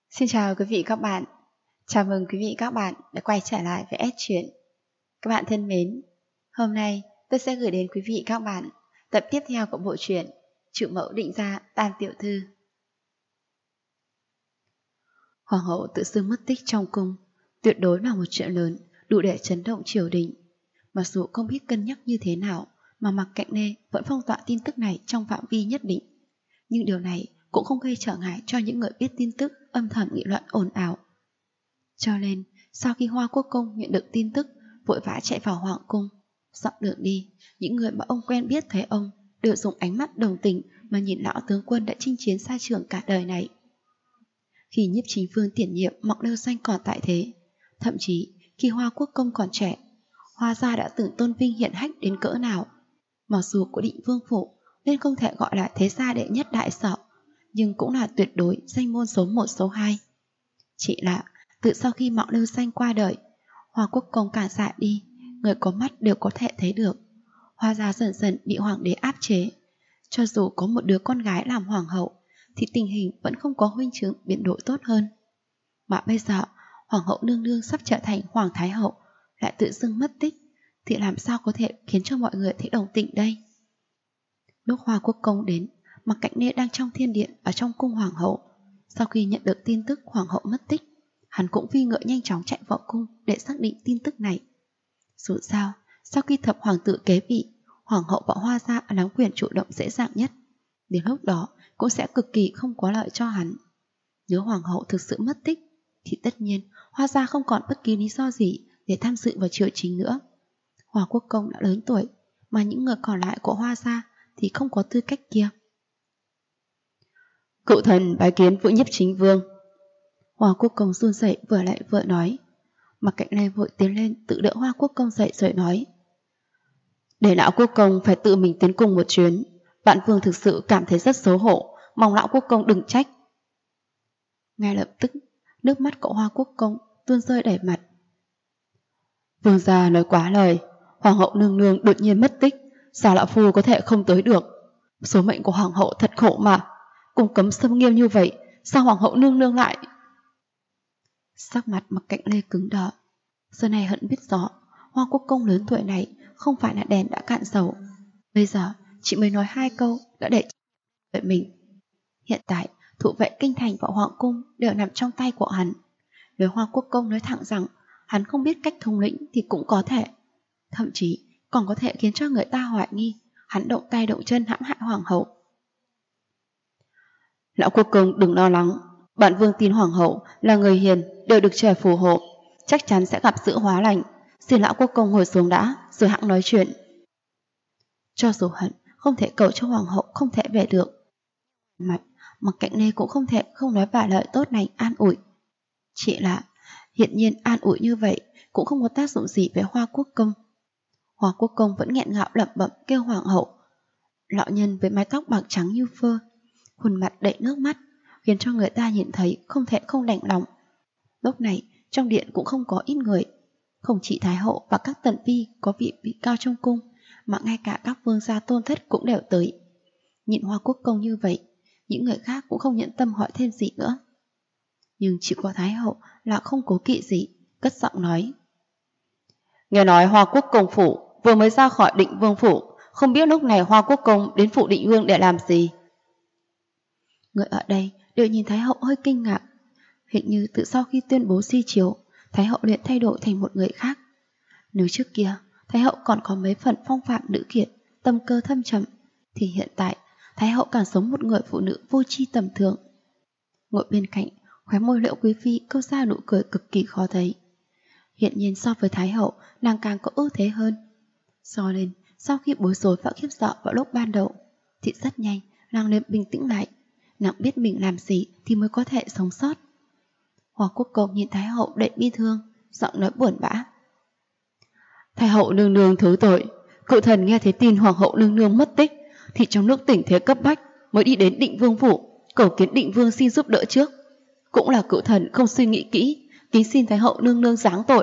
Xin chào quý vị các bạn. Chào mừng quý vị các bạn đã quay trở lại với S Truyện. Các bạn thân mến, hôm nay tôi sẽ gửi đến quý vị các bạn tập tiếp theo của bộ truyện Chủ mẫu định gia Tam tiểu thư. Hoàng hậu tự xưng mất tích trong cung, tuyệt đối là một chuyện lớn, đủ để chấn động triều đình. Mặc dù không biết cân nhắc như thế nào mà Mạc Cạnh Nê vẫn phong tỏa tin tức này trong phạm vi nhất định. Nhưng điều này cũng không gây trở ngại cho những người biết tin tức âm thầm nghị luận ồn ào. Cho nên, sau khi Hoa Quốc Công nhận được tin tức, vội vã chạy vào hoàng cung. Dọc đường đi, những người mà ông quen biết thấy ông đều dùng ánh mắt đồng tình mà nhìn lão tướng quân đã chinh chiến xa trường cả đời này. Khi Nhiếp Chính Vương tiền nhiệm Mộng Lưu Xanh còn tại thế, thậm chí khi Hoa Quốc Công còn trẻ, Hoa gia đã từng tôn vinh hiển hách đến cỡ nào. Mặc dù có Định Vương phủ nên không thể gọi là thế gia đệ nhất đại sở, nhưng cũng là tuyệt đối danh môn số 1 số 2. Chỉ là từ sau khi Mộng Lưu Xanh qua đời, Hoa Quốc Công càng dại đi, người có mắt đều có thể thấy được. Hoa gia dần dần bị hoàng đế áp chế. Cho dù có một đứa con gái làm hoàng hậu, thì tình hình vẫn không có huynh chứng biến đổi tốt hơn. Mà bây giờ, hoàng hậu nương nương sắp trở thành hoàng thái hậu, lại tự dưng mất tích, thì làm sao có thể khiến cho mọi người thấy đồng tình đây? Lúc Hoa Quốc Công đến, Mạc Cạnh Nê đang trong thiên điện ở trong cung hoàng hậu. Sau khi nhận được tin tức hoàng hậu mất tích, hắn cũng phi ngựa nhanh chóng chạy vào cung để xác định tin tức này. Dù sao, sau khi thập hoàng tử kế vị, hoàng hậu và Hoa gia nắm quyền chủ động dễ dàng nhất. Đến lúc đó cũng sẽ cực kỳ không có lợi cho hắn. Nếu hoàng hậu thực sự mất tích, thì tất nhiên Hoa gia không còn bất kỳ lý do gì để tham dự vào triều chính nữa. Hoa Quốc Công đã lớn tuổi, mà những người còn lại của Hoa gia thì không có tư cách kia. Cựu thần bái kiến Vũ Nhiếp Chính Vương. Hoa Quốc Công run rẩy vừa lại vừa nói. Mạc Cạnh Nê vội tiến lên tự đỡ Hoa Quốc Công dậy rồi nói: để lão Quốc Công phải tự mình tiến cùng một chuyến, bạn Vương thực sự cảm thấy rất xấu hổ, mong lão Quốc Công đừng trách. Ngay lập tức, nước mắt của Hoa Quốc Công tuôn rơi đầy mặt. Vương gia nói quá lời, hoàng hậu nương nương đột nhiên mất tích, sao lão phu có thể không tới được? Số mệnh của hoàng hậu thật khổ mà, cung cấm xâm nghiêm như vậy, sao hoàng hậu nương nương lại? Sắc mặt Mạc Cạnh Nê cứng đờ. Giờ này hận biết rõ, Hoa Quốc Công lớn tuổi này không phải là đèn đã cạn dầu. Bây giờ chị mới nói 2 câu đã để đợi mình. Hiện tại thủ vệ kinh thành và hoàng cung đều nằm trong tay của hắn. Nếu Hoa Quốc Công nói thẳng rằng hắn không biết cách thống lĩnh thì cũng có thể, thậm chí còn có thể khiến cho người ta hoài nghi hắn động tay động chân hãm hại hoàng hậu. Lão Quốc Công đừng lo lắng, bạn Vương tin hoàng hậu là người hiền, đều được trời phù hộ, chắc chắn sẽ gặp sự hóa lành. Xin lão Quốc Công ngồi xuống đã, rồi hẵng nói chuyện. Cho dù hận không thể cầu cho hoàng hậu không thể về được, mặt Mạc Cạnh Nê cũng không thể không nói vài lời tốt lành an ủi. Chỉ là hiện nhiên an ủi như vậy cũng không có tác dụng gì với Hoa Quốc Công. Hoa Quốc Công vẫn nghẹn ngào lẩm bẩm kêu hoàng hậu. Lão nhân với mái tóc bạc trắng như phơ, khuôn mặt đầy nước mắt, khiến cho người ta nhìn thấy không thể không đành lòng. Lúc này trong điện cũng không có ít người, không chỉ thái hậu và các tần phi có vị cao trong cung, mà ngay cả các vương gia tôn thất cũng đều tới. Nhìn Hoa Quốc Công như vậy, những người khác cũng không nhẫn tâm hỏi thêm gì nữa. Nhưng chỉ có thái hậu là không cố kỵ gì, cất giọng nói: nghe nói Hoa Quốc Công phủ vừa mới ra khỏi Định Vương phủ, không biết lúc này Hoa Quốc Công đến phủ Định Vương để làm gì. Người ở đây đều nhìn thái hậu hơi kinh ngạc. Hình như từ sau khi tuyên bố si chiếu, thái hậu liền thay đổi thành một người khác. Nếu trước kia thái hậu còn có mấy phần phong phạm nữ kiệt, tâm cơ thâm trầm, thì hiện tại thái hậu càng giống một người phụ nữ vô tri tầm thường. Ngồi bên cạnh, khóe môi Liễu Quý Phi câu ra nụ cười cực kỳ khó thấy. Hiện nhiên so với thái hậu, nàng càng có ưu thế hơn. Do nên sau khi bối rối và khiếp sợ vào lúc ban đầu, thì rất nhanh nàng liền bình tĩnh lại. Nàng biết mình làm gì thì mới có thể sống sót. Hoa Quốc Công nhìn thái hậu đầy bi thương, giọng nói buồn bã: thái hậu nương nương thứ tội, cựu thần nghe thấy tin hoàng hậu nương nương mất tích, thì trong lúc tình thế cấp bách mới đi đến Định Vương phủ cầu kiến Định Vương xin giúp đỡ trước. Cũng là cựu thần không suy nghĩ kỹ, kính xin thái hậu nương nương giáng tội.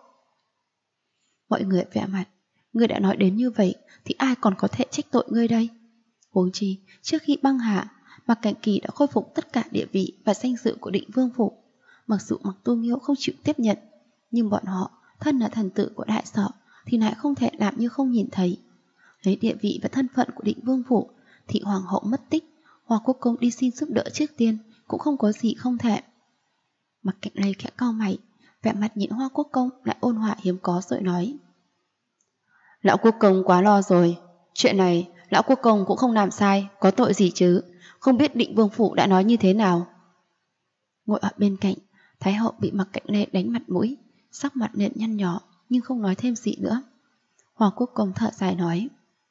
Mọi người vẻ mặt: ngươi đã nói đến như vậy thì ai còn có thể trách tội ngươi đây? Huống chi trước khi băng hà, Mạc Cảnh Kỳ đã khôi phục tất cả địa vị và danh dự của Định Vương phủ. Mặc dù Mạc Tu Nghiêu không chịu tiếp nhận, nhưng bọn họ, thân là thần tử của đại sở, thì lại không thể làm như không nhìn thấy. Lấy địa vị và thân phận của Định Vương phủ, thị hoàng hậu mất tích, Hoa Quốc công đi xin giúp đỡ trước tiên cũng không có gì không thể. Mạc Cảnh Lê khẽ cau mày, vẻ mặt nhìn Hoa Quốc công lại ôn hòa hiếm có rồi nói: Lão Quốc công quá lo rồi, chuyện này Lão Quốc công cũng không làm sai, có tội gì chứ, không biết Định Vương phủ đã nói như thế nào. Ngồi ở bên cạnh, Thái hậu bị Mạc Cảnh Lê đánh mặt mũi, sắc mặt liền nhăn nhó nhưng không nói thêm gì nữa. Hoa Quốc công thở dài nói: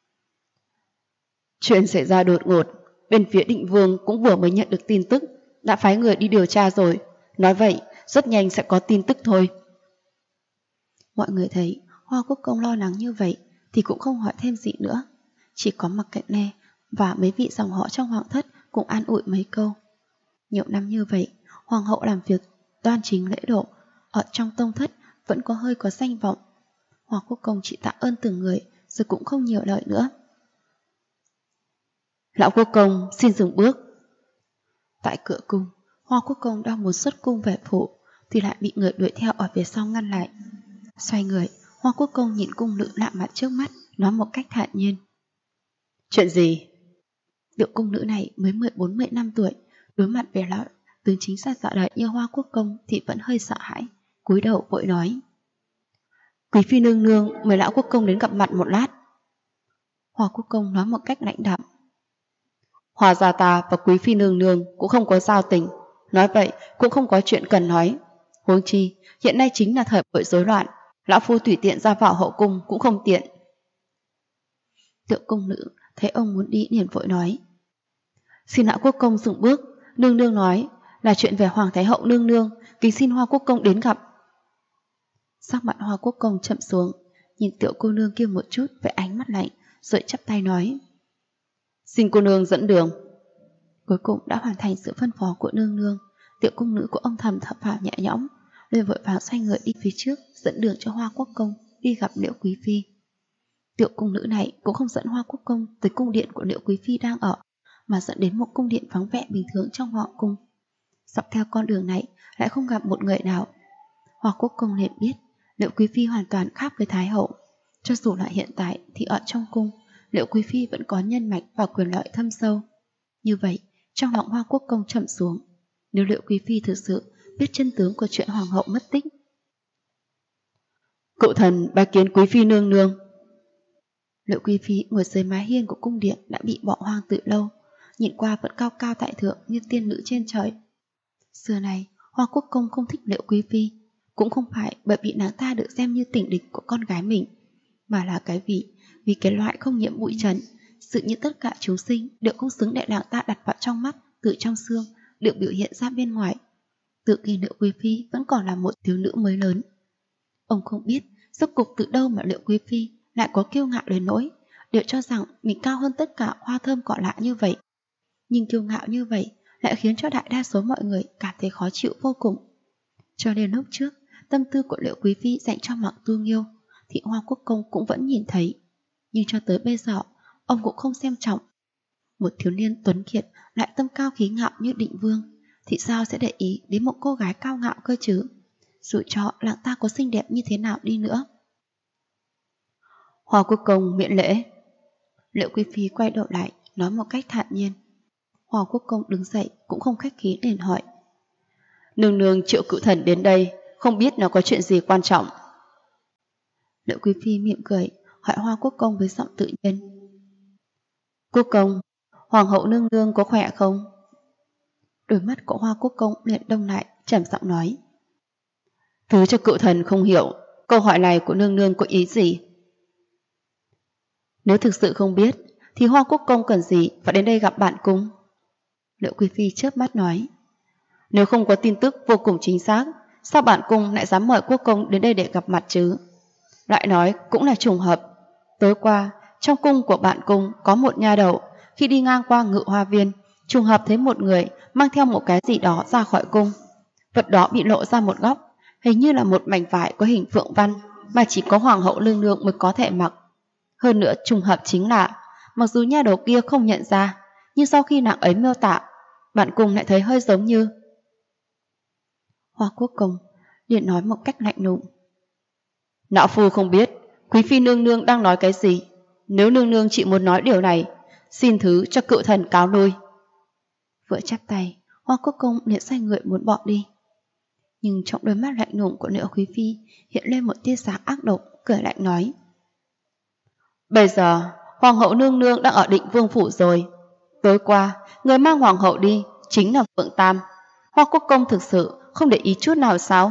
Chuyện xảy ra đột ngột, bên phía Định Vương cũng vừa mới nhận được tin tức, đã phái người đi điều tra rồi, nói vậy rất nhanh sẽ có tin tức thôi. Mọi người thấy Hoa Quốc công lo lắng như vậy thì cũng không hỏi thêm gì nữa, chỉ có Mạc Cảnh Lê và mấy vị dòng họ trong hoàng thất cũng an ủi mấy câu. Nhiều năm như vậy, hoàng hậu làm việc đoan chính lễ độ, ở trong tông thất vẫn có danh vọng. Hoa Quốc công chỉ tạ ơn từng người rồi cũng không nhiều lời nữa. Lão Quốc công xin dừng bước. Tại cửa cung, Hoa Quốc công đang muốn xuất cung về phủ thì lại bị người đuổi theo ở phía sau ngăn lại. Xoay người, Hoa Quốc công nhìn cung nữ lạ mặt trước mắt, nói một cách thản nhiên: Chuyện gì? Tiểu cung nữ này mới 14-15 tuổi, đối mặt về lão tướng chính sát dạ đại như Hoa Quốc công thì vẫn hơi sợ hãi, cúi đầu vội nói: Quý phi nương nương mời Lão Quốc công đến gặp mặt một lát. Hoa Quốc công nói một cách lãnh đạm: Hòa gia ta và quý phi nương nương cũng không có giao tình, nói vậy cũng không có chuyện cần nói. Huống chi hiện nay chính là thời buổi rối loạn, lão phu tùy tiện ra vào hậu cung cũng không tiện. Tiểu cung nữ thấy ông muốn đi liền vội nói: Xin Lão Quốc công dừng bước, nương nương nói là chuyện về Hoàng Thái hậu nương nương, kính xin Hoa Quốc công đến gặp. Sắc mặt Hoa Quốc công chậm xuống, nhìn tiểu cô nương kia một chút với ánh mắt lạnh, rồi chắp tay nói: Xin cô nương dẫn đường. Cuối cùng đã hoàn thành sự phân phó của nương nương. Tiểu cung nữ của ông thầm thở phào nhẹ nhõm, liền vội vàng xoay người đi phía trước, dẫn đường cho Hoa Quốc công đi gặp Liễu Quý phi. Tiểu cung nữ này cũng không dẫn Hoa Quốc công tới cung điện của Liễu Quý phi đang ở, mà dẫn đến một cung điện vắng vẻ bình thường trong hoàng cung. Dọc theo con đường này lại không gặp một người nào. Hoa Quốc công liền biết Liễu Quý phi hoàn toàn khác với Thái hậu. Cho dù là hiện tại thì ở trong cung, Liễu Quý phi vẫn có nhân mạch và quyền lợi thâm sâu. Như vậy, trong lòng Hoa Quốc công trầm xuống. Nếu Liễu Quý phi thực sự biết chân tướng của chuyện hoàng hậu mất tích. Cậu thần bái kiến quý phi nương nương. Liễu Quý phi ngồi dưới mái hiên của cung điện đã bị bỏ hoang từ lâu, nhìn qua vẫn cao cao tại thượng như tiên nữ trên trời. Xưa này, Hoa Quốc công không thích Liễu Quý phi, cũng không phải bởi vì nàng ta được xem như tình địch của con gái mình, mà là vì cái loại không nhiễm bụi trần, sự như tất cả chúng sinh đều không xứng để nàng ta đặt vào trong mắt, từ trong xương, được biểu hiện ra bên ngoài. Tự kỳ Liễu Quý phi vẫn còn là một thiếu nữ mới lớn. Ông không biết rốt cuộc từ đâu mà Liễu Quý phi lại có kiêu ngạo đến nỗi đều cho rằng mình cao hơn tất cả hoa thơm cỏ lạ như vậy. Nhưng kiêu ngạo như vậy lại khiến cho đại đa số mọi người cảm thấy khó chịu vô cùng. Cho nên lúc trước, tâm tư của Liễu Quý phi dành cho Mạc Tu Nghiêu thì Hoa Quốc công cũng vẫn nhìn thấy, nhưng cho tới bây giờ ông cũng không xem trọng. Một thiếu niên tuấn kiệt lại tâm cao khí ngạo như Định Vương thì sao sẽ để ý đến một cô gái cao ngạo cơ chứ, dù cho nàng ta có xinh đẹp như thế nào đi nữa. Hoa Quốc công miễn lễ. Liễu Quý phi quay đầu lại nói một cách thản nhiên. Hoa Quốc công đứng dậy cũng không khách khí liền hỏi: Nương nương triệu cựu thần đến đây, không biết nó có chuyện gì quan trọng. Liễu Quý phi mỉm cười hỏi Hoa Quốc công với giọng tự nhiên: Quốc công, hoàng hậu nương nương có khỏe không? Đôi mắt của Hoa Quốc công liền đông lại, trầm giọng nói: Thứ cho cựu thần không hiểu, câu hỏi này của nương nương có ý gì? Nếu thực sự không biết thì Hoa Quốc công cần gì phải đến đây gặp bản cung? Liễu Quý phi chớp mắt nói: Nếu không có tin tức vô cùng chính xác, sao bản cung lại dám mời quốc công đến đây để gặp mặt chứ? Lại nói cũng là trùng hợp. Tối qua, trong cung của bản cung có một nha đầu, khi đi ngang qua Ngự Hoa viên, trùng hợp thấy một người mang theo một cái gì đó ra khỏi cung. Vật đó bị lộ ra một góc, hình như là một mảnh vải có hình phượng văn mà chỉ có hoàng hậu nương nương mới có thể mặc. Hơn nữa trùng hợp chính là, mặc dù nha đầu kia không nhận ra, nhưng sau khi nàng ấy miêu tả Bạn cùng lại thấy hơi giống như... Hoa Quốc Công liền nói một cách lạnh lùng. Lão phu không biết quý phi nương nương đang nói cái gì. Nếu nương nương chỉ muốn nói điều này, xin thứ cho cự thần cáo lui. Vừa chắp tay, Hoa Quốc Công liền xoay người muốn bỏ đi. Nhưng trong đôi mắt lạnh lùng của nữ quý phi hiện lên một tia sáng ác độc, cười lạnh nói. Bây giờ, hoàng hậu nương nương đang ở Định Vương phủ rồi. Tối qua, người mang hoàng hậu đi chính là Phượng Tam. Hoa Quốc Công thực sự không để ý chút nào sao?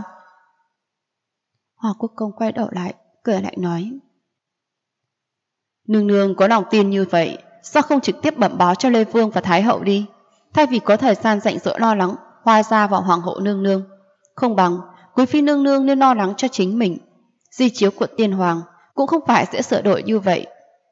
Hoa Quốc Công quay đầu lại, cười lạnh nói. Nương nương có lòng tin như vậy, sao không trực tiếp bẩm báo cho Lê Vương và Thái hậu đi? Thay vì có thời gian rảnh rỗi lo lắng Hoa gia và hoàng hậu nương nương, không bằng quý phi nương nương nên lo lắng cho chính mình. Di chiếu của tiên hoàng cũng không phải sẽ sửa đổi như vậy.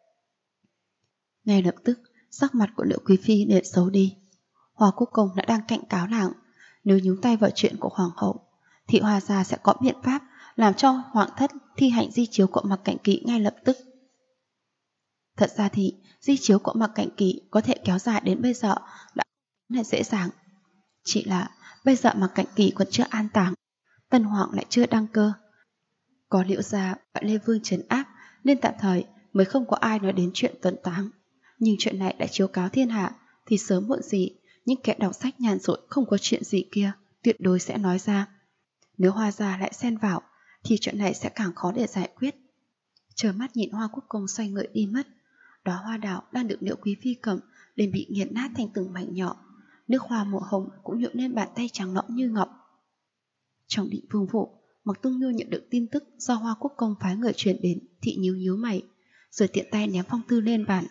Ngay lập tức, sắc mặt của nữ quý phi liền xấu đi. Hoa Quốc Công đã đang cảnh cáo nàng, nếu nhúng tay vào chuyện của hoàng hậu, thì Hoa gia sẽ có biện pháp làm cho hoàng thất thi hành di chiếu của Mạc Cảnh Kỵ ngay lập tức. Thật ra thì di chiếu của Mạc Cảnh Kỵ có thể kéo dài đến bây giờ đã là dễ dàng. Chỉ là bây giờ Mạc Cảnh Kỵ còn chưa an táng, Tân Hoàng lại chưa đăng cơ. Có Liễu gia và Lê Vương trấn áp nên tạm thời mới không có ai nói đến chuyện tuần táng. Nhưng chuyện này đã chiếu cáo thiên hạ thì sớm muộn gì những kẻ đọc sách nhàn rỗi không có chuyện gì kia tuyệt đối sẽ nói ra. Nếu Hoa gia lại xen vào thì chuyện này sẽ càng khó để giải quyết. Chờ mắt nhìn Hoa Quốc Công xoay người đi mất, đóa hoa đào đang được Liễu quý phi cầm liền bị nghiền nát thành từng mảnh nhỏ. Nước hoa màu hồng cũng nhuộm lên bàn tay trắng nõn như ngọc. Trong Định Vương phủ, Mạc Tương Nhu nhận được tin tức do Hoa Quốc Công phái người truyền đến thì nhíu nhíu mày, rồi tiện tay ném phong thư lên bàn.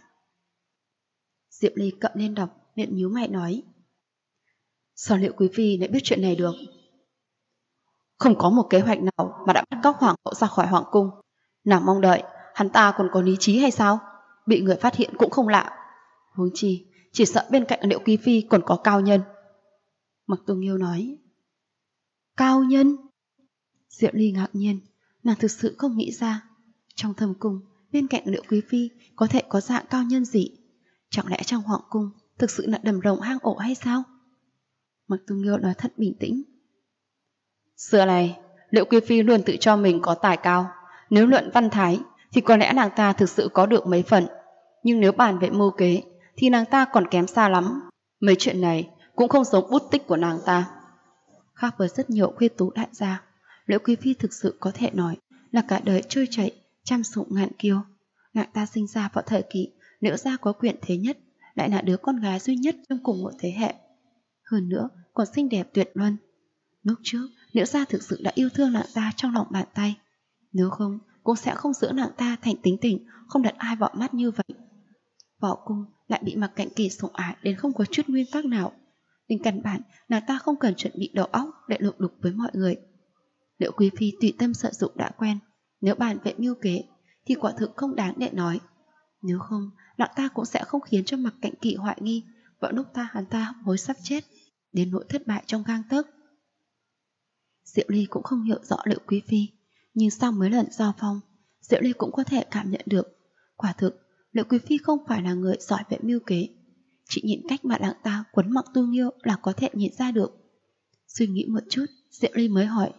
Diệp Ly cậm lên đọc, liền nhíu mày nói. Sao Liễu quý phi lại biết chuyện này được? Không có một kế hoạch nào mà đã bắt cóc hoàng hậu ra khỏi hoàng cung. Nàng mong đợi hắn ta còn có lý trí hay sao? Bị người phát hiện cũng không lạ. Huống chi chỉ sợ bên cạnh Liễu quý phi còn có cao nhân. Mạc Tương Nhu nói. Cao nhân? Diệp Ly ngạc nhiên, nàng thực sự không nghĩ ra trong thâm cung bên cạnh Liễu quý phi có thể có dạng cao nhân gì. Chẳng lẽ trong hoàng cung thực sự là đầm rồng hang ổ hay sao? Mạc Tương Nhu nói thật bình tĩnh. Xưa này Liễu quý phi luôn tự cho mình có tài cao. Nếu luận văn thái thì có lẽ nàng ta thực sự có được mấy phần. Nhưng nếu bàn về mưu kế thì nàng ta còn kém xa lắm. Mấy chuyện này cũng không giống bút tích của nàng ta. Khác với rất nhiều khuê tú đại gia, Liễu quý phi thực sự có thể nói là cả đời trôi chảy, trăm sủng ngàn kiêu. Nàng ta sinh ra vào thời kỳ Liễu gia có quyền thế nhất, lại là đứa con gái duy nhất trong cùng một thế hệ. Hơn nữa còn xinh đẹp tuyệt luân. Lúc trước Liễu gia thực sự đã yêu thương nàng ta trong lòng bàn tay. Nếu không cũng sẽ không giữ nàng ta thành tính tình không đặt ai vào mắt như vậy. Vào cung lại bị Mạc Cảnh Kỳ sủng ái đến không có chút nguyên tắc nào. Đến căn bản nàng ta không cần chuẩn bị đầu óc để lục đục với mọi người. Liễu quý phi tùy tâm sử dụng đã quen. Nếu bàn về mưu kế thì quả thực không đáng để nói. Nếu không nàng ta cũng sẽ không khiến cho Mạc Cảnh Kỳ hoài nghi vào lúc hắn ta hối sắp chết, đến nỗi thất bại trong gang tấc. Diệu Ly cũng không hiểu rõ Liễu quý phi, nhưng sau mấy lần giao phong, Diệu Ly cũng có thể cảm nhận được. Quả thực Liễu quý phi không phải là người giỏi về mưu kế. Chỉ nhìn cách mà nàng ta quấn Mạc Tương Nhu là có thể nhìn ra được. Suy nghĩ một chút, Diệu Ly mới hỏi.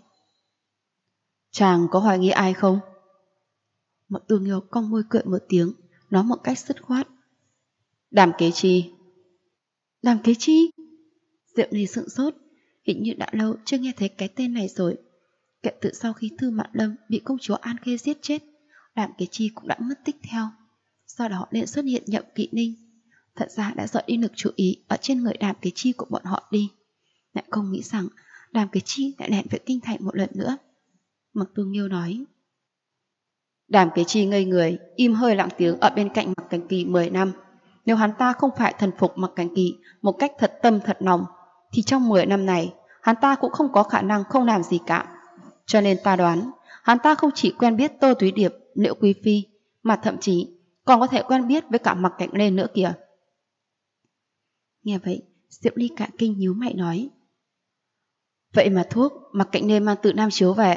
Chàng có hoài nghi ai không? Mạc Tương Nhu cong môi cười một tiếng, nói một cách dứt khoát. Đàm Kế Chi. Đàm Kế Chi? Diệu Ly sững sốt, hình như đã lâu chưa nghe thấy cái tên này rồi. Kể từ sau khi Thư Mạn Lâm bị công chúa An Khê giết chết, Đàm Kế Chi cũng đã mất tích theo. Sau đó liền xuất hiện Nhậm Kỵ Ninh. Thật ra đã dọn đi lực chú ý ở trên người Đàm Kế Chi của bọn họ đi. Lại không nghĩ rằng Đàm Kế Chi lại lẻn về kinh thành một lần nữa. Mạc Tương Nhu nói. Đàm Kế Chi ngây người, im hơi lặng tiếng ở bên cạnh Mạc Cảnh Kỳ 10 năm. Nếu hắn ta không phải thần phục Mạc Cảnh Kỳ một cách thật tâm thật lòng, thì trong 10 năm này hắn ta cũng không có khả năng không làm gì cả. Cho nên ta đoán hắn ta không chỉ quen biết Tô Túy Điệp, Liễu quý phi, mà thậm chí còn có thể quen biết với cả Mạc Cảnh Lên nữa kìa. Nghe vậy, Diệu Ly cả kinh nhíu mày nói. Vậy mà thuốc Mạc Cảnh Lên mang từ Nam Chiếu về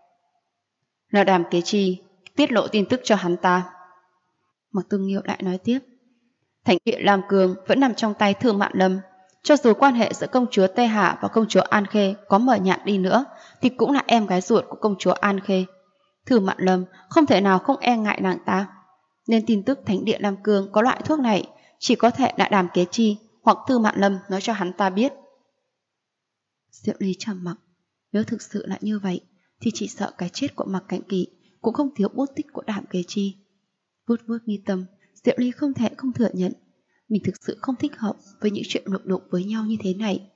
là Đàm Kế Chi tiết lộ tin tức cho hắn ta. Mạc Tương Nhu lại nói tiếp. Thánh địa Lam Cương vẫn nằm trong tay Thư Mạn Lâm, Cho dù quan hệ giữa công chúa Tê Hạ và công chúa An Khê có mờ nhạt đi nữa, thì cũng là em gái ruột của công chúa An Khê. Thư Mạn Lâm không thể nào không e ngại nàng ta, nên tin tức Thánh địa Nam Cương có loại thuốc này chỉ có thể là Đàm Kế Chi hoặc Thư Mạn Lâm nói cho hắn ta biết. Diệu Ly trầm mặc. Nếu thực sự là như vậy, thì chỉ sợ cái chết của Mạc Cảnh Kỳ cũng không thiếu bút tích của Đàm Kế Chi. Vuốt vuốt mi tâm, Diệu Ly không thể không thừa nhận mình thực sự không thích hợp với những chuyện lục đục với nhau như thế này.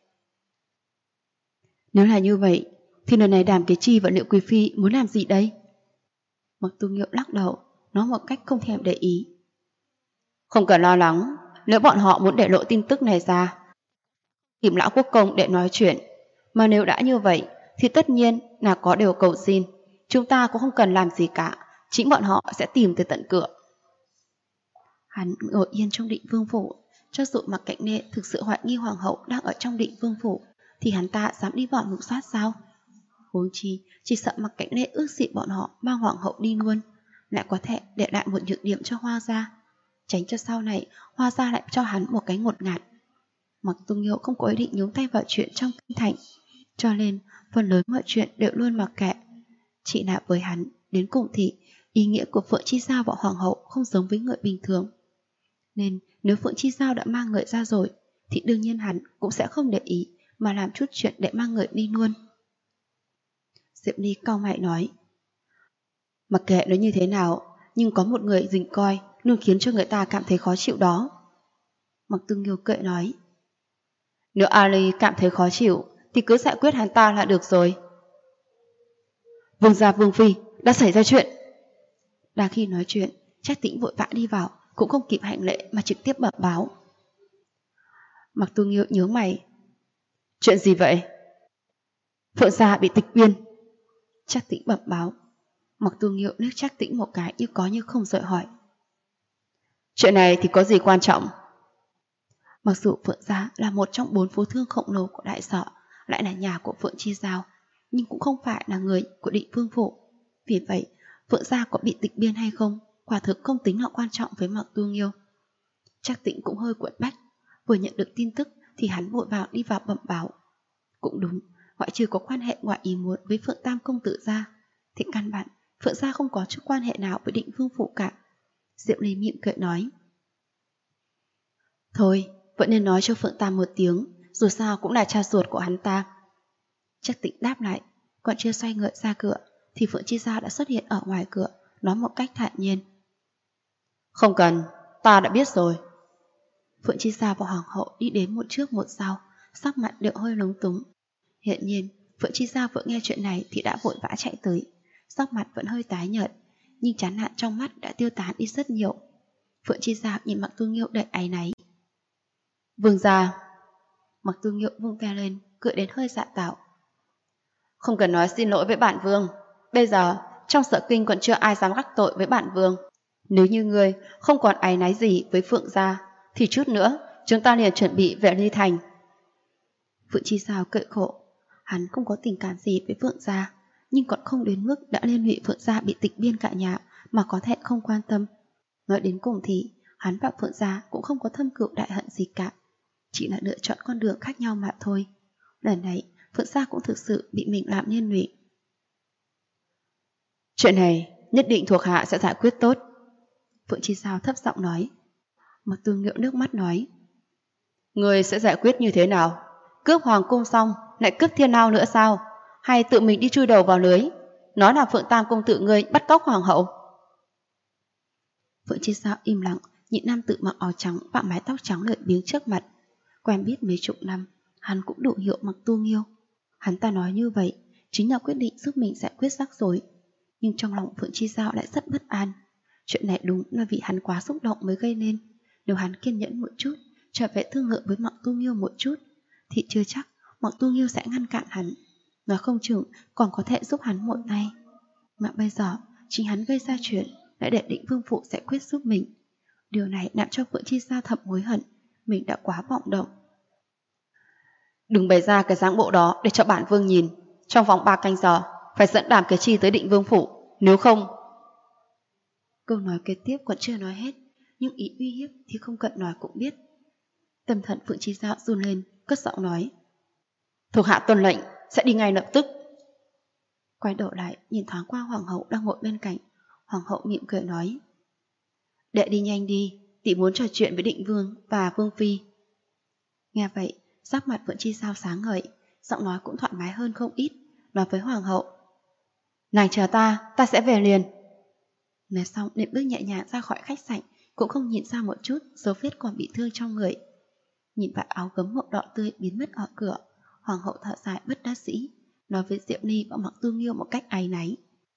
Nếu là như vậy, thì lần này Đàm Kế Chi và Liệu Quý Phi muốn làm gì đây? Mạc Tu Nghiệu lắc đầu, nói một cách không thèm để ý. Không cần lo lắng, nếu bọn họ muốn để lộ tin tức này ra, tìm Lão Quốc Công để nói chuyện. Mà nếu đã như vậy, thì tất nhiên là có điều cầu xin. Chúng ta cũng không cần làm gì cả, chính bọn họ sẽ tìm tới tận cửa. Hắn ngồi yên trong Định Vương phủ, cho dù Mạc Cảnh Nê thực sự hoài nghi hoàng hậu đang ở trong Định Vương phủ, thì hắn ta dám đi vào lục soát sao? Huống chi, chỉ sợ Mạc Cảnh Nê ước gì bọn họ mang hoàng hậu đi luôn, lại có thể để lại một nhược điểm cho Hoa gia, tránh cho sau này Hoa gia lại cho hắn một cái ngột ngạt. Mạc Tu Nghiêu không có ý định nhúng tay vào chuyện trong kinh thành, cho nên phần lớn mọi chuyện đều luôn mặc kệ. Chỉ là với hắn, đến cùng thì ý nghĩa của Phượng Chi Giao và hoàng hậu không giống với người bình thường. Nên nếu Phượng Chi Giao đã mang người ra rồi, thì đương nhiên hắn cũng sẽ không để ý mà làm chút chuyện để mang người đi luôn. Diệp Ly cau mày nói, mặc kệ nó như thế nào, nhưng có một người dình coi luôn khiến cho người ta cảm thấy khó chịu đó. Mạc Tu Nghiêu cười nói, nếu Ali cảm thấy khó chịu thì cứ giải quyết hắn ta là được rồi. Vương gia Vương Phi, đã xảy ra chuyện. Đang khi nói chuyện, Trác Tĩnh vội vã đi vào, cũng không kịp hành lễ mà trực tiếp bẩm báo. Mạc Tu Nghiêu nhớ mày. Chuyện gì vậy? Phượng gia bị tịch biên. Trác Tĩnh bẩm báo. Mạc Tu Nghiêu liếc Trác Tĩnh một cái như có như không rồi hỏi. Chuyện này thì có gì quan trọng? Mặc dù Phượng gia là một trong 4 phú thương khổng lồ của đại sở, lại là nhà của Phượng Chi Giao, nhưng cũng không phải là người của Định Vương phủ. Vì vậy, Phượng gia có bị tịch biên hay không, quả thực không tính là quan trọng với Mạc Tu Nghiêu. Trác Tĩnh cũng hơi quẫn bách, vừa nhận được tin tức thì hắn vội vàng đi vào bẩm báo. Cũng đúng, ngoại trừ có quan hệ ngoại ý muốn với Phượng Tam công tử gia, thì căn bản Phượng gia không có chút quan hệ nào với Định Vương phủ cả. Diệu Ly mỉm cười nói, thôi, vẫn nên nói cho Phượng Tam một tiếng, dù sao cũng là cha ruột của hắn ta. Trác Tĩnh đáp lại, còn chưa xoay người ra cửa, thì Phượng Chi Giao đã xuất hiện ở ngoài cửa, nói một cách thản nhiên. Không cần, ta đã biết rồi. Phượng Chi Giao và hoàng hậu đi đến một trước một sau, sắc mặt đều hơi lúng túng. Hiện nhiên, Phượng Chi Giao vừa nghe chuyện này thì đã vội vã chạy tới, sắc mặt vẫn hơi tái nhợt, nhưng chán nản trong mắt đã tiêu tán đi rất nhiều. Phượng Chi Giao nhìn Mạc Tu Nghiêu đầy áy náy. Vương gia. Mạc Tu Nghiêu vung tay lên, cười đến hơi dạ tạo. Không cần nói xin lỗi với bản vương. Bây giờ, trong Sở Kinh còn chưa ai dám gắc tội với bản vương. Nếu như ngươi không còn áy náy gì với Phượng gia, thì chút nữa chúng ta liền chuẩn bị về Ly Thành. Phượng Chi Giao cười khổ. Hắn không có tình cảm gì với Phượng gia, nhưng còn không đến mức đã liên lụy Phượng gia bị tịch biên cả nhà mà có thể không quan tâm. Nói đến cùng thì hắn và Phượng gia cũng không có thâm cựu đại hận gì cả, chỉ là lựa chọn con đường khác nhau mà thôi. Lần này Phượng gia cũng thực sự bị mình làm liên lụy. Chuyện này nhất định thuộc hạ sẽ giải quyết tốt. Phượng Chi Giao thấp giọng nói. Mạc Tu Nghiêu nước mắt nói, người sẽ giải quyết như thế nào? Cướp hoàng cung xong lại cướp thiên lao nữa sao? Hay tự mình đi chui đầu vào lưới, nói là Phượng Tam công tử ngươi bắt cóc hoàng hậu? Phượng Chi Giao im lặng nhìn nam tử mặc áo trắng và mái tóc trắng lượn biếng trước mặt. Quen biết mấy chục năm, hắn cũng đủ hiểu Mạc Tu Nghiêu. Hắn ta nói như vậy chính là quyết định giúp mình giải quyết rắc rối. Nhưng trong lòng Phượng Chi Giao lại rất bất an. Chuyện này đúng là vì hắn quá xúc động mới gây nên. Nếu hắn kiên nhẫn một chút, trở về thương lượng với Mạc Tu Nghiêu một chút, thì chưa chắc Mạc Tu Nghiêu sẽ ngăn cản hắn. Nói không chừng còn có thể giúp hắn một tay. Mà bây giờ chính hắn gây ra chuyện, lại để Định Vương phụ giải quyết giúp mình. Điều này làm cho Phượng Chi Giao thầm hối hận. Mình đã quá vọng động. Đừng bày ra cái dáng bộ đó để cho bản vương nhìn. Trong vòng 3 canh giờ phải dẫn Đàm Kế Chi tới Định Vương phủ, nếu không... Câu nói kế tiếp còn chưa nói hết, nhưng ý uy hiếp thì không cần nói cũng biết. Tâm thần Phượng Chi Giao run lên, cất giọng nói: "Thuộc hạ tuân lệnh, sẽ đi ngay lập tức." Quay đầu lại nhìn thoáng qua hoàng hậu đang ngồi bên cạnh. Hoàng hậu mỉm cười nói: "Đệ đi nhanh đi, tỷ muốn trò chuyện với Định Vương và Vương phi." Nghe vậy, sắc mặt Phượng Chi Sao sáng ngời, giọng nói cũng thoải mái hơn không ít, nói với hoàng hậu: "Nàng chờ ta sẽ về liền." Nói xong liền bước nhẹ nhàng ra khỏi khách sạn, cũng không nhìn ra một chút dấu vết còn bị thương trong người. Nhìn vạt áo gấm màu đỏ tươi biến mất ở cửa, hoàng hậu thở dài bất đắc dĩ, nói với Diệu Ni và Mặc Tu Nghiêu một cách áy náy: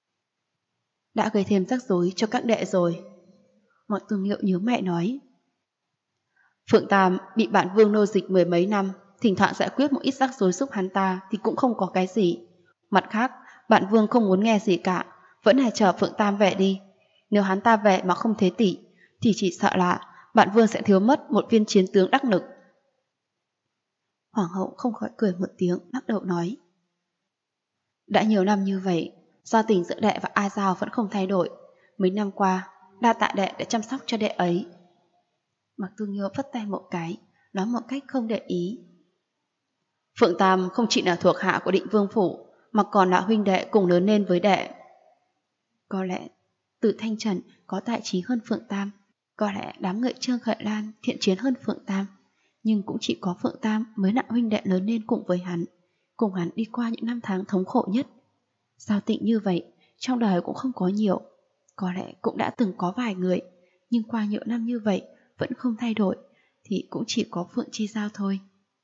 "Đã gây thêm rắc rối cho các đệ rồi." Mặc Tu Nghiêu nhíu mày nói: "Phượng Tam bị bản vương nô dịch 10 mấy năm, thỉnh thoảng giải quyết một ít rắc rối giúp hắn ta thì cũng không có cái gì. Mặt khác, bản vương không muốn nghe gì cả, vẫn là chờ Phượng Tam về đi. Nếu hắn ta về mà không thấy tỷ, thì chỉ sợ là bản vương sẽ thiếu mất một viên chiến tướng đắc lực." Hoàng hậu không khỏi cười một tiếng, lắc đầu nói: "Đã nhiều năm như vậy, giao tình giữa đệ và A Giao vẫn không thay đổi. Mấy năm qua, đa tạ đệ để chăm sóc cho đệ ấy." Mặc Tu Nghiêu phất tay một cái, nói một cách không để ý: "Phượng Tam không chỉ là thuộc hạ của Định Vương phủ, mà còn là huynh đệ cùng lớn lên với đệ. Có lẽ Từ Thanh Trần có tài trí hơn Phượng Tam, có lẽ đám người Trương Khởi Lan thiện chiến hơn Phượng Tam, nhưng cũng chỉ có Phượng Tam mới là huynh đệ lớn lên cùng với hắn, cùng hắn đi qua những năm tháng thống khổ nhất. Giao tình như vậy trong đời cũng không có nhiều, có lẽ cũng đã từng có vài người, nhưng qua nhiều năm như vậy vẫn không thay đổi, thì cũng chỉ có Phượng Chi Giao thôi."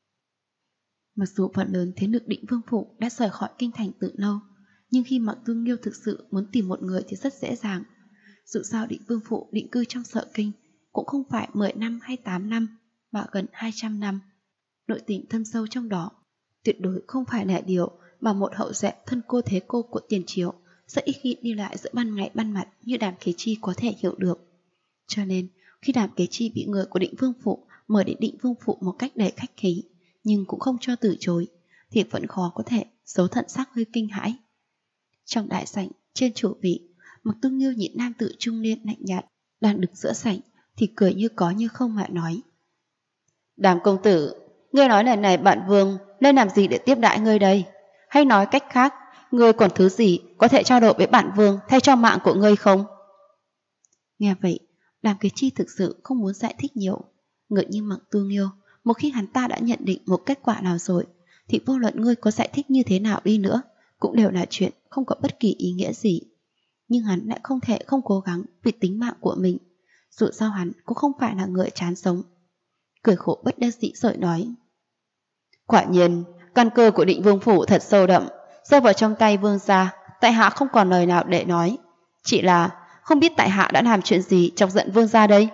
Mặc dù phần lớn thế lực Định Vương phủ đã rời khỏi kinh thành từ lâu, nhưng khi Mặc Tu Nghiêu thực sự muốn tìm một người thì rất dễ dàng. Dù sao Định Vương phủ định cư trong Sở Kinh cũng không phải 10 năm hay 8 năm, mà gần 200 năm. Nội tình thâm sâu trong đó tuyệt đối không phải là điều mà một hậu duệ thân cô thế cô của Tiền Triều rất ít khi đi lại giữa ban ngày ban mặt như Đàm Kế Chi có thể hiểu được. Cho nên khi Đàm Kế Chi bị người của Định Vương phủ mời đến Định Vương phủ một cách đầy khách khí, nhưng cũng không cho từ chối, thì vẫn khó có thể giấu thần sắc hơi kinh hãi. Trong đại sảnh trên chủ vị, Mặc Tu Nghiêu nhìn nam tử trung niên lạnh nhạt đang đứng giữa sảnh thì cười như có như không mà nói: "Đàm công tử, ngươi nói lần này bạn vương nên làm gì để tiếp đãi ngươi đây? Hay nói cách khác, ngươi còn thứ gì có thể trao đổi với bạn vương thay cho mạng của ngươi không?" Nghe vậy, Đàm Kế Chi thực sự không muốn giải thích nhiều. Ngợi như Mặc Tu Nghiêu, một khi hắn ta đã nhận định một kết quả nào rồi, thì vô luận ngươi có giải thích như thế nào đi nữa cũng đều là chuyện không có bất kỳ ý nghĩa gì. Nhưng hắn lại không thể không cố gắng vì tính mạng của mình, dù sao hắn cũng không phải là người chán sống. Cười khổ bất đắc dĩ rồi nói: "Quả nhiên, căn cơ của Định Vương phủ thật sâu đậm, rơi vào trong tay vương gia, tại hạ không còn lời nào để nói. Chỉ là không biết tại hạ đã làm chuyện gì chọc giận vương gia đây?"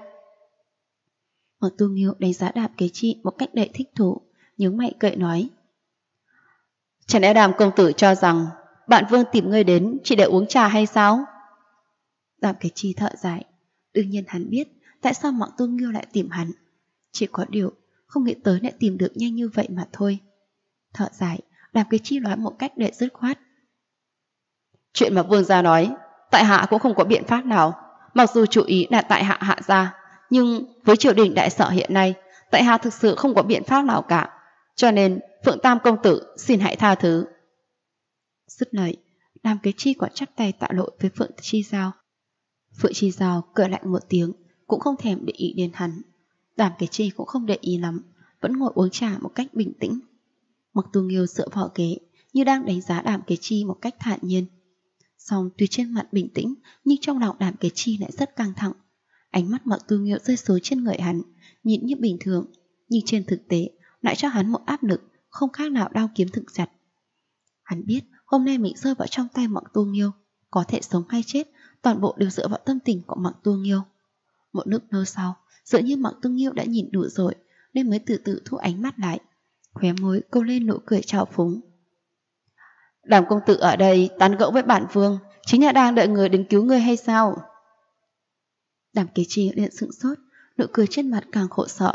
Mặc Tu Nghiêu đánh giá Đàm Kế Chi một cách đầy thích thú, nhướng mày cười nói: "Chẳng lẽ Đàm công tử cho rằng bạn vương tìm ngươi đến chỉ để uống trà hay sao?" Đàm Kế Chi thở dài, đương nhiên hắn biết tại sao Mặc Tu Nghiêu lại tìm hắn, chỉ có điều không nghĩ tới lại tìm được nhanh như vậy mà thôi. Thở dài, Đàm Kế Chi nói một cách để dứt khoát: "Chuyện mà vương gia nói, tại hạ cũng không có biện pháp nào. Mặc dù chủ ý là tại hạ hạ gia, nhưng với triều đình đại sở hiện nay, tại hạ thực sự không có biện pháp nào cả. Cho nên Phượng Tam công tử xin hãy tha thứ." Dứt lời, Đàm Kế Chi còn chắp tay tạ lỗi với Phượng Chi Giao. Phượng Chi Giao cười lạnh một tiếng, cũng không thèm để ý đến hắn. Đàm Kế Chi cũng không để ý lắm, vẫn ngồi uống trà một cách bình tĩnh. Mặc Tu Nghiêu dựa vào ghế như đang đánh giá Đàm Kế Chi một cách thản nhiên. Song tuy trên mặt bình tĩnh, nhưng trong lòng Đàm Kế Chi lại rất căng thẳng. Ánh mắt Mặc Tu Nghiêu rơi xuống trên người hắn, nhìn như bình thường, nhưng trên thực tế lại cho hắn một áp lực không khác nào đao kiếm thực chặt. Hắn biết hôm nay mình rơi vào trong tay Mặc Tu Nghiêu, có thể sống hay chết toàn bộ đều dựa vào tâm tình của Mặc Tu Nghiêu. Một lúc lâu sau, dường như Mặc Tu Nghiêu đã nhìn đủ rồi nên mới từ từ thu ánh mắt lại, khóe môi câu lên nụ cười trào phúng: "Đàm công tử ở đây tán gẫu với bản vương chính là đang đợi người đến cứu ngươi hay sao?" Đàm Kế Chi liền sững sốt, nụ cười trên mặt càng khổ sợ.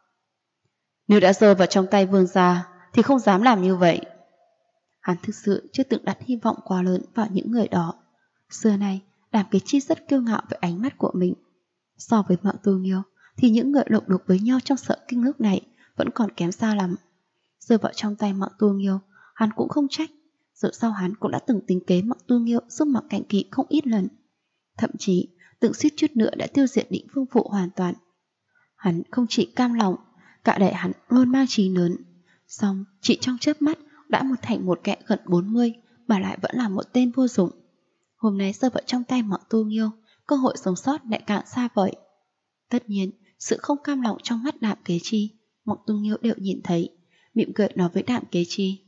Nếu đã rơi vào trong tay vương gia thì không dám làm như vậy. Hắn thực sự chưa từng đặt hy vọng quá lớn vào những người đó. Xưa nay, Đàm Kế Chi rất kiêu ngạo với ánh mắt của mình. So với Mặc Tu Nghiêu thì những người lục đục với nhau trong Sở Kinh lúc này vẫn còn kém xa lắm. rơi vào trong tay Mạc Tu Nghiêu, hắn cũng không trách. Rồi sau hắn cũng đã từng tính kế Mạc Tu Nghiêu giúp Mạc Cảnh Kỳ không ít lần. Thậm chí từng suýt chút nữa đã tiêu diệt Định Vương Phủ hoàn toàn. Hắn không chỉ cam lòng, cả đời hắn luôn mang chí lớn. Xong chỉ trong chớp mắt đã thành một kẻ gần 40 mà lại vẫn là một tên vô dụng. Hôm nay rơi vào trong tay Mạc Tu Nghiêu, cơ hội sống sót lại càng xa vời. Tất nhiên, sự không cam lòng trong mắt Đạm Kế Chi, Mạc Tu Nghiêu đều nhìn thấy, mỉm cười nói với Đạm Kế Chi.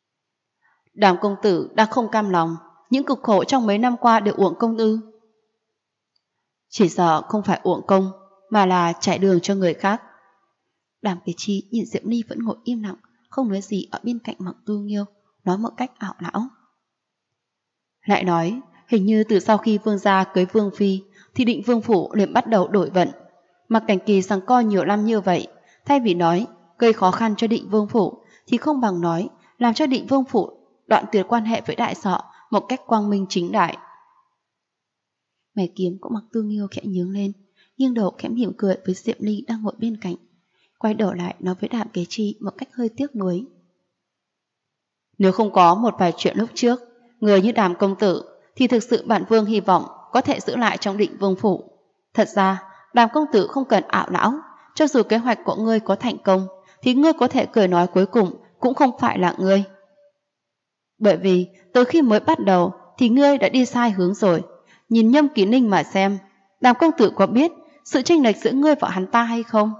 Đàm công tử đang không cam lòng, những cực khổ trong mấy năm qua đều uổng công ư? Chỉ sợ không phải uổng công, mà là trải đường cho người khác. Đàm Kế Chi nhìn Diệu Ly vẫn ngồi im lặng, không nói gì ở bên cạnh Mạc Tu Nghiêu, nói một cách ảo não. Lại nói, hình như từ sau khi vương gia cưới vương phi, thì Định Vương Phủ liền bắt đầu đổi vận. Mạc Cảnh Kỳ giằng co nhiều năm như vậy, thay vì nói gây khó khăn cho Định Vương Phủ, thì không bằng nói làm cho Định Vương Phủ đoạn tuyệt quan hệ với Đại Sọ một cách quang minh chính đại. Mày kiếm của Mạc Tu Nghiêu khẽ nhướng lên, nghiêng đầu khẽ mỉm cười với Diệm Ly đang ngồi bên cạnh, quay đầu lại nói với Đạm Kế Chi một cách hơi tiếc nuối. Nếu không có một vài chuyện lúc trước, người như Đàm công tử, thì thực sự bản vương hy vọng có thể giữ lại trong Định Vương Phủ. Thật ra, Đàm công tử không cần ảo não, cho dù kế hoạch của ngươi có thành công, thì ngươi có thể cười nói cuối cùng cũng không phải là ngươi. Bởi vì từ khi mới bắt đầu thì ngươi đã đi sai hướng rồi. Nhìn Nhâm Ký Ninh mà xem, Đàm công tử có biết sự chênh lệch giữa ngươi và hắn ta hay không?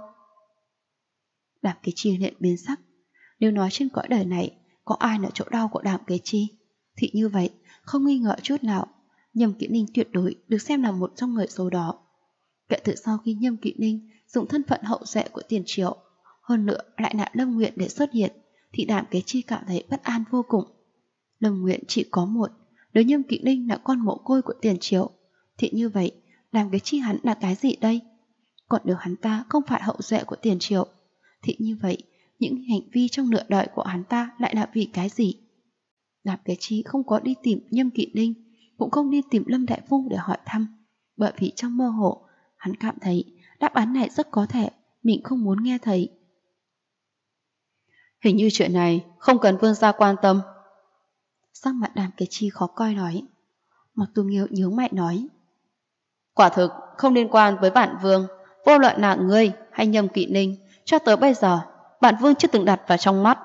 Đàm Kế Chi liền biến sắc. Nếu nói trên cõi đời này có ai là chỗ đau của Đàm Kế Chi, thì như vậy không nghi ngờ chút nào, Nhâm Ký Ninh tuyệt đối được xem là một trong người số đó. Kể từ sau khi Nhâm Ký Ninh dùng thân phận hậu duệ của Tiền Triệu, hơn nữa lại là Lâm Nguyện để xuất hiện, thì Đàm Kế Chi cảm thấy bất an vô cùng. Lâm Nguyện chỉ có một, nếu Nhâm Ký Ninh là con mồ côi của Tiền Triệu, thì như vậy Đàm Kế Chi hắn là cái gì đây? Còn nếu hắn ta không phải hậu duệ của Tiền Triệu, thì như vậy những hành vi trong nửa đời của hắn ta lại là vì cái gì? Đàm Kế Chi không có đi tìm Nhâm Ký Ninh, cũng không đi tìm Lâm Đại Phu để hỏi thăm, bởi vì trong mơ hồ hắn cảm thấy đáp án này rất có thể mình không muốn nghe thấy. Hình như chuyện này không cần vương gia quan tâm. Sắc mặt Đàm Kế Chi khó coi nói. Mạc Tu Nghiêu nhướng mày nói. Quả thực không liên quan với bản vương, vô luận là ngươi hay Nhâm Ký Ninh, cho tới bây giờ bản vương chưa từng đặt vào trong mắt.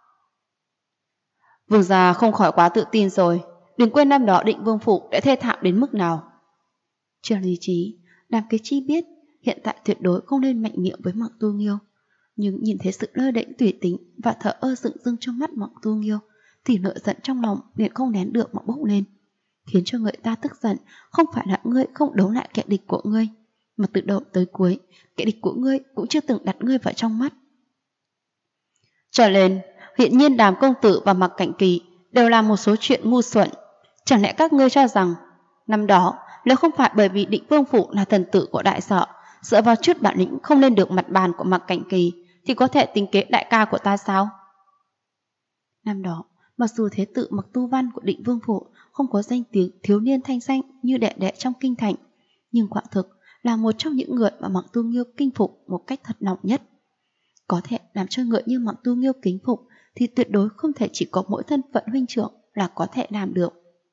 Vương gia không khỏi quá tự tin rồi, đừng quên năm đó Định Vương Phủ đã thê thảm đến mức nào. Chưa lý trí, Đàm Kế Chi biết hiện tại tuyệt đối không nên mạnh miệng với Mạc Tu Nghiêu, nhưng nhìn thấy sự lơ đễnh tùy tính và thờ ơ dựng dưng trong mắt Mạc Tu Nghiêu, thì nỗi giận trong lòng liền không nén được mà bốc lên, khiến cho người ta tức giận. Không phải là ngươi không đấu lại kẻ địch của ngươi, mà từ đầu tới cuối kẻ địch của ngươi cũng chưa từng đặt ngươi vào trong mắt. Trở lên, hiện nhiên Đàm công tử và Mạc Cảnh Kỳ đều làm một số chuyện ngu xuẩn. Chẳng lẽ các ngươi cho rằng năm đó nếu không phải bởi vì Định Vương Phủ là thần tử của Đại Sọ, dựa vào chút bản lĩnh không lên được mặt bàn của Mạc Cảnh Kỳ, thì có thể tính kế đại ca của ta sao? Năm đó, mặc dù thế tử Mạc Tu Văn của Định Vương Phủ không có danh tiếng thiếu niên thanh danh như đệ đệ trong kinh thành, nhưng quả thực là một trong những người mà Mạc Tu Nghiêu kinh phục một cách thật lòng nhất. Có thể làm cho người như Mạc Tu Nghiêu kính phục thì tuyệt đối không thể chỉ có mỗi thân phận huynh trưởng là có thể làm được.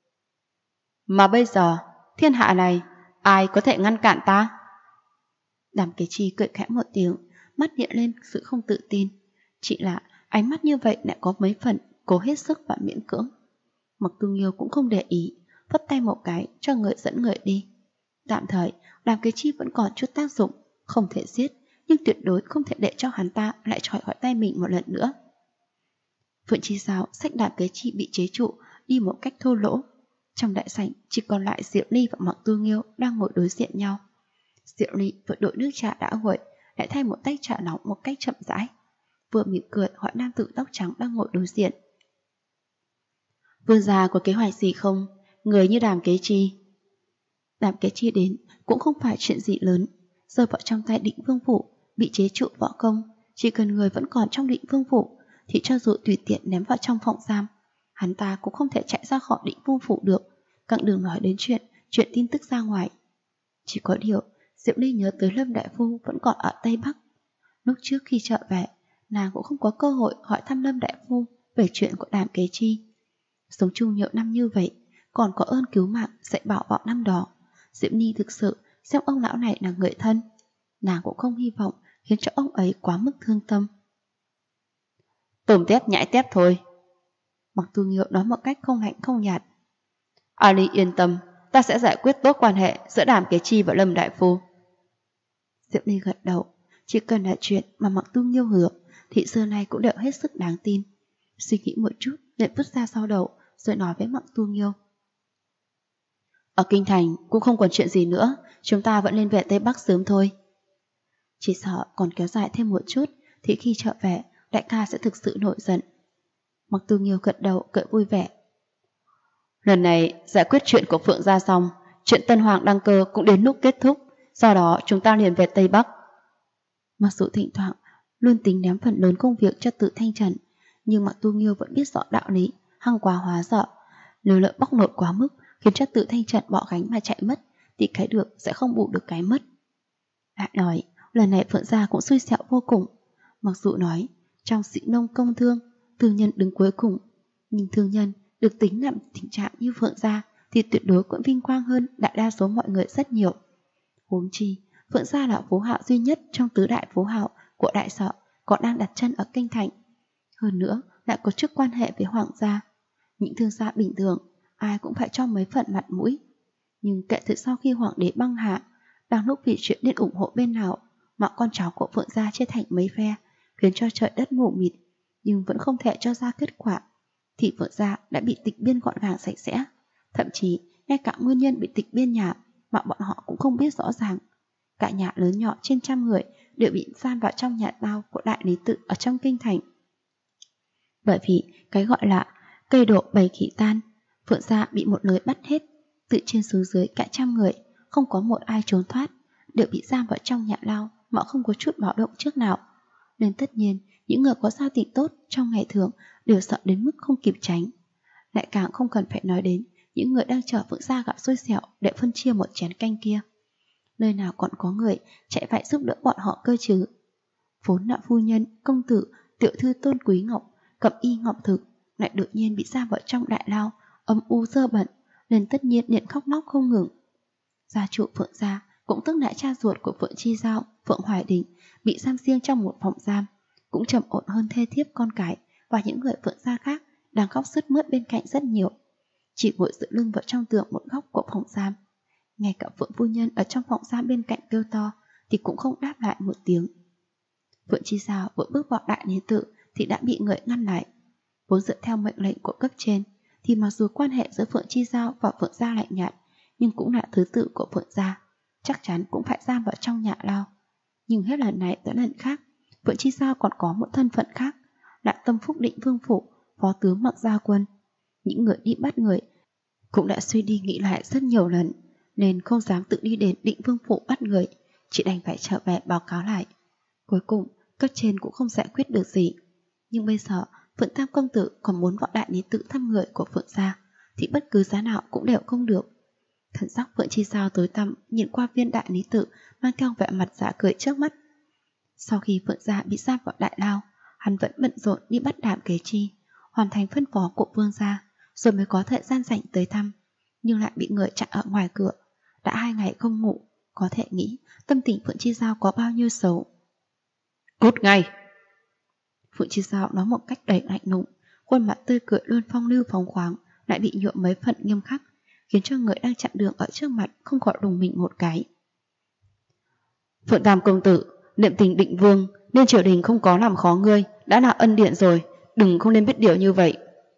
Mà bây giờ, thiên hạ này, ai có thể ngăn cản ta? Đàm Kế Chi cười khẽ một tiếng, mắt hiện lên sự không tự tin. Chỉ là ánh mắt như vậy lại có mấy phần cố hết sức và miễn cưỡng. Mạc Tu Nghiêu cũng không để ý, phất tay một cái cho người dẫn người đi. Tạm thời, Đàm Kế Chi vẫn còn chút tác dụng, không thể giết, nhưng tuyệt đối không thể để cho hắn ta lại tròi khỏi tay mình một lần nữa. Phượng Chi Sao xách Đàm Kế Chi bị chế trụ đi một cách thô lỗ. Trong đại sảnh chỉ còn lại Diệu Ly và Mạc Tu Nghiêu đang ngồi đối diện nhau. Diệu Ly vừa đổ nước trà đã nguội, lại thay một tách trà nóng một cách chậm rãi, vừa mỉm cười hỏi nam tử tóc trắng đang ngồi đối diện. Vương gia có kế hoạch gì không? Người như Đàm Kế Chi. Đàm Kế Chi đến cũng không phải chuyện gì lớn, rơi vào trong tay Định Vương Phủ, bị chế trụ võ công, chỉ cần người vẫn còn trong Định Vương Phủ thì cho dù tùy tiện ném vào trong phòng giam, hắn ta cũng không thể chạy ra khỏi Định Vương Phủ được, càng đừng nói đến chuyện tin tức ra ngoài. Chỉ có điều Diệu Ly nhớ tới Lâm Đại Phu vẫn còn ở Tây Bắc. Lúc trước khi trở về, nàng cũng không có cơ hội hỏi thăm Lâm đại phu về chuyện của Đàm Kế Chi. Sống chung nhiều năm như vậy, còn có ơn cứu mạng dạy bảo bọn năm đó. Diễm Nhi thực sự xem ông lão này là người thân. Nàng cũng không hy vọng khiến cho ông ấy quá mức thương tâm. Tôm tép nhãi tép thôi. Mặc Tu Nghiêu nói một cách không lạnh không nhạt. Ali yên tâm, ta sẽ giải quyết tốt quan hệ giữa Đàm Kế Chi và Lâm đại phu. Diễm Nhi gật đầu. Chỉ cần là chuyện mà Mặc Tu Nghiêu hứa thì xưa nay cũng đều hết sức đáng tin. Suy nghĩ một chút liền vứt ra sau đầu rồi nói với Mặc Tu Nghiêu. Ở Kinh Thành cũng không còn chuyện gì nữa, chúng ta vẫn lên về Tây Bắc sớm thôi. Chỉ sợ còn kéo dài thêm một chút thì khi trở về đại ca sẽ thực sự nổi giận. Mặc Tu Nghiêu gật đầu cười vui vẻ. Lần này giải quyết chuyện của Phượng gia xong, chuyện Tân Hoàng đăng cơ cũng đến lúc kết thúc, do đó chúng ta liền về Tây Bắc. Mặc dù thỉnh thoảng luôn tính ném phần lớn công việc cho Tự Thanh Trần, nhưng Mặc Tu Nghiêu vẫn biết rõ đạo lý, hăng quá hóa dở. Nếu lỡ bóc lột quá mức khiến cho Tự Thanh Trần bỏ gánh mà chạy mất, thì cái được sẽ không bù được cái mất. Lại nói, lần này Phượng gia cũng xui xẻo vô cùng. Mặc dù nói, trong sĩ nông công thương, thương nhân đứng cuối cùng, nhưng thương nhân được tính làm tình trạng như Phượng gia thì tuyệt đối cũng vinh quang hơn đại đa số mọi người rất nhiều. Huống chi, Phượng gia là phú hạo duy nhất trong tứ đại phú hạo của đại sở còn đang đặt chân ở Kinh Thành. Hơn nữa, lại có chức quan hệ với Hoàng gia. Những thương gia bình thường, ai cũng phải cho mấy phần mặt mũi. Nhưng kể từ sau khi Hoàng đế băng hạ, đang lúc vì chuyện nên ủng hộ bên nào, mọi con cháu của Phượng gia chia thành mấy phe, khiến cho trời đất mù mịt, nhưng vẫn không thể cho ra kết quả, thì Phượng gia đã bị tịch biên gọn gàng sạch sẽ. Thậm chí, ngay cả nguyên nhân bị tịch biên nhà mà bọn họ cũng không biết rõ ràng. Cả nhà lớn nhỏ trên trăm người đều bị giam vào trong nhà lao của đại lý tự ở trong Kinh Thành. Bởi vì cái gọi là cây độ bầy khỉ tan, Phượng gia bị một lưới bắt hết, từ trên xuống dưới cả trăm người, không có một ai trốn thoát, đều bị giam vào trong nhà lao mà không có chút báo động trước nào. Nên tất nhiên, những người có giao tình tốt trong ngày thường đều sợ đến mức không kịp tránh. Lại càng không cần phải nói đến những người đang chờ Phượng gia gặp xui xẻo để phân chia một chén canh kia. Nơi nào còn có người chạy phải giúp đỡ bọn họ cơ chứ. Vốn là phu nhân, công tử, tiểu thư Tôn Quý Ngọc, Cẩm Y Ngọc Thực lại đột nhiên bị giam vào trong đại lao, âm u dơ bẩn, nên tất nhiên liền khóc lóc không ngừng. Gia chủ Phượng gia, cũng tức là cha ruột của Phượng Chi Giao, Phượng Hoài Đình, bị giam riêng trong một phòng giam, cũng trầm ổn hơn thê thiếp con cái và những người Phượng gia khác đang khóc sướt mướt bên cạnh rất nhiều. Chỉ ngồi dựa lưng vào trong tường một góc của phòng giam. Ngay cả Phượng phu nhân ở trong phòng giam bên cạnh kêu to thì cũng không đáp lại một tiếng. Phượng Chi Giao vừa bước vào đại lý tự thì đã bị người ngăn lại. Vốn dựa theo mệnh lệnh của cấp trên thì mặc dù quan hệ giữa Phượng Chi Giao và Phượng gia lạnh nhạt, nhưng cũng là thứ tự của Phượng gia, chắc chắn cũng phải giam vào trong nhà lao. Nhưng hết lần này tới lần khác, Phượng Chi Giao còn có một thân phận khác, là Tâm Phúc Định Vương phủ, phó tướng Mặc Gia Quân. Những người đi bắt người cũng đã suy đi nghĩ lại rất nhiều lần, nên không dám tự đi đến Định Vương phủ bắt người, chỉ đành phải trở về báo cáo lại. Cuối cùng, cấp trên cũng không giải quyết được gì. Nhưng bây giờ, Phượng Tam công tử còn muốn vào đại lý tự thăm người của Phượng gia, thì bất cứ giá nào cũng đều không được. Thần sắc Phượng Chi Giao tối tăm nhìn qua viên đại lý tự mang theo vẻ mặt giả cười trước mắt. Sau khi Phượng gia bị giam vào đại lao, hắn vẫn bận rộn đi bắt Đàm Kế Chi, hoàn thành phân phó của vương gia, rồi mới có thời gian rảnh tới thăm, nhưng lại bị người chặn ở ngoài cửa. Đã 2 ngày không ngủ, có thể nghĩ tâm tình Phượng Chi Giao có bao nhiêu xấu. Cút ngay! Phượng Chi Giao nói một cách đầy lạnh lùng, khuôn mặt tươi cười luôn phong lưu phóng khoáng, lại bị nhuộm mấy phần nghiêm khắc, khiến cho người đang chặn đường ở trước mặt không khỏi đùng mình một cái. Phượng Tam công tử, niệm tình Định Vương nên triều đình không có làm khó ngươi, đã là ân điện rồi, đừng không nên biết điều như vậy.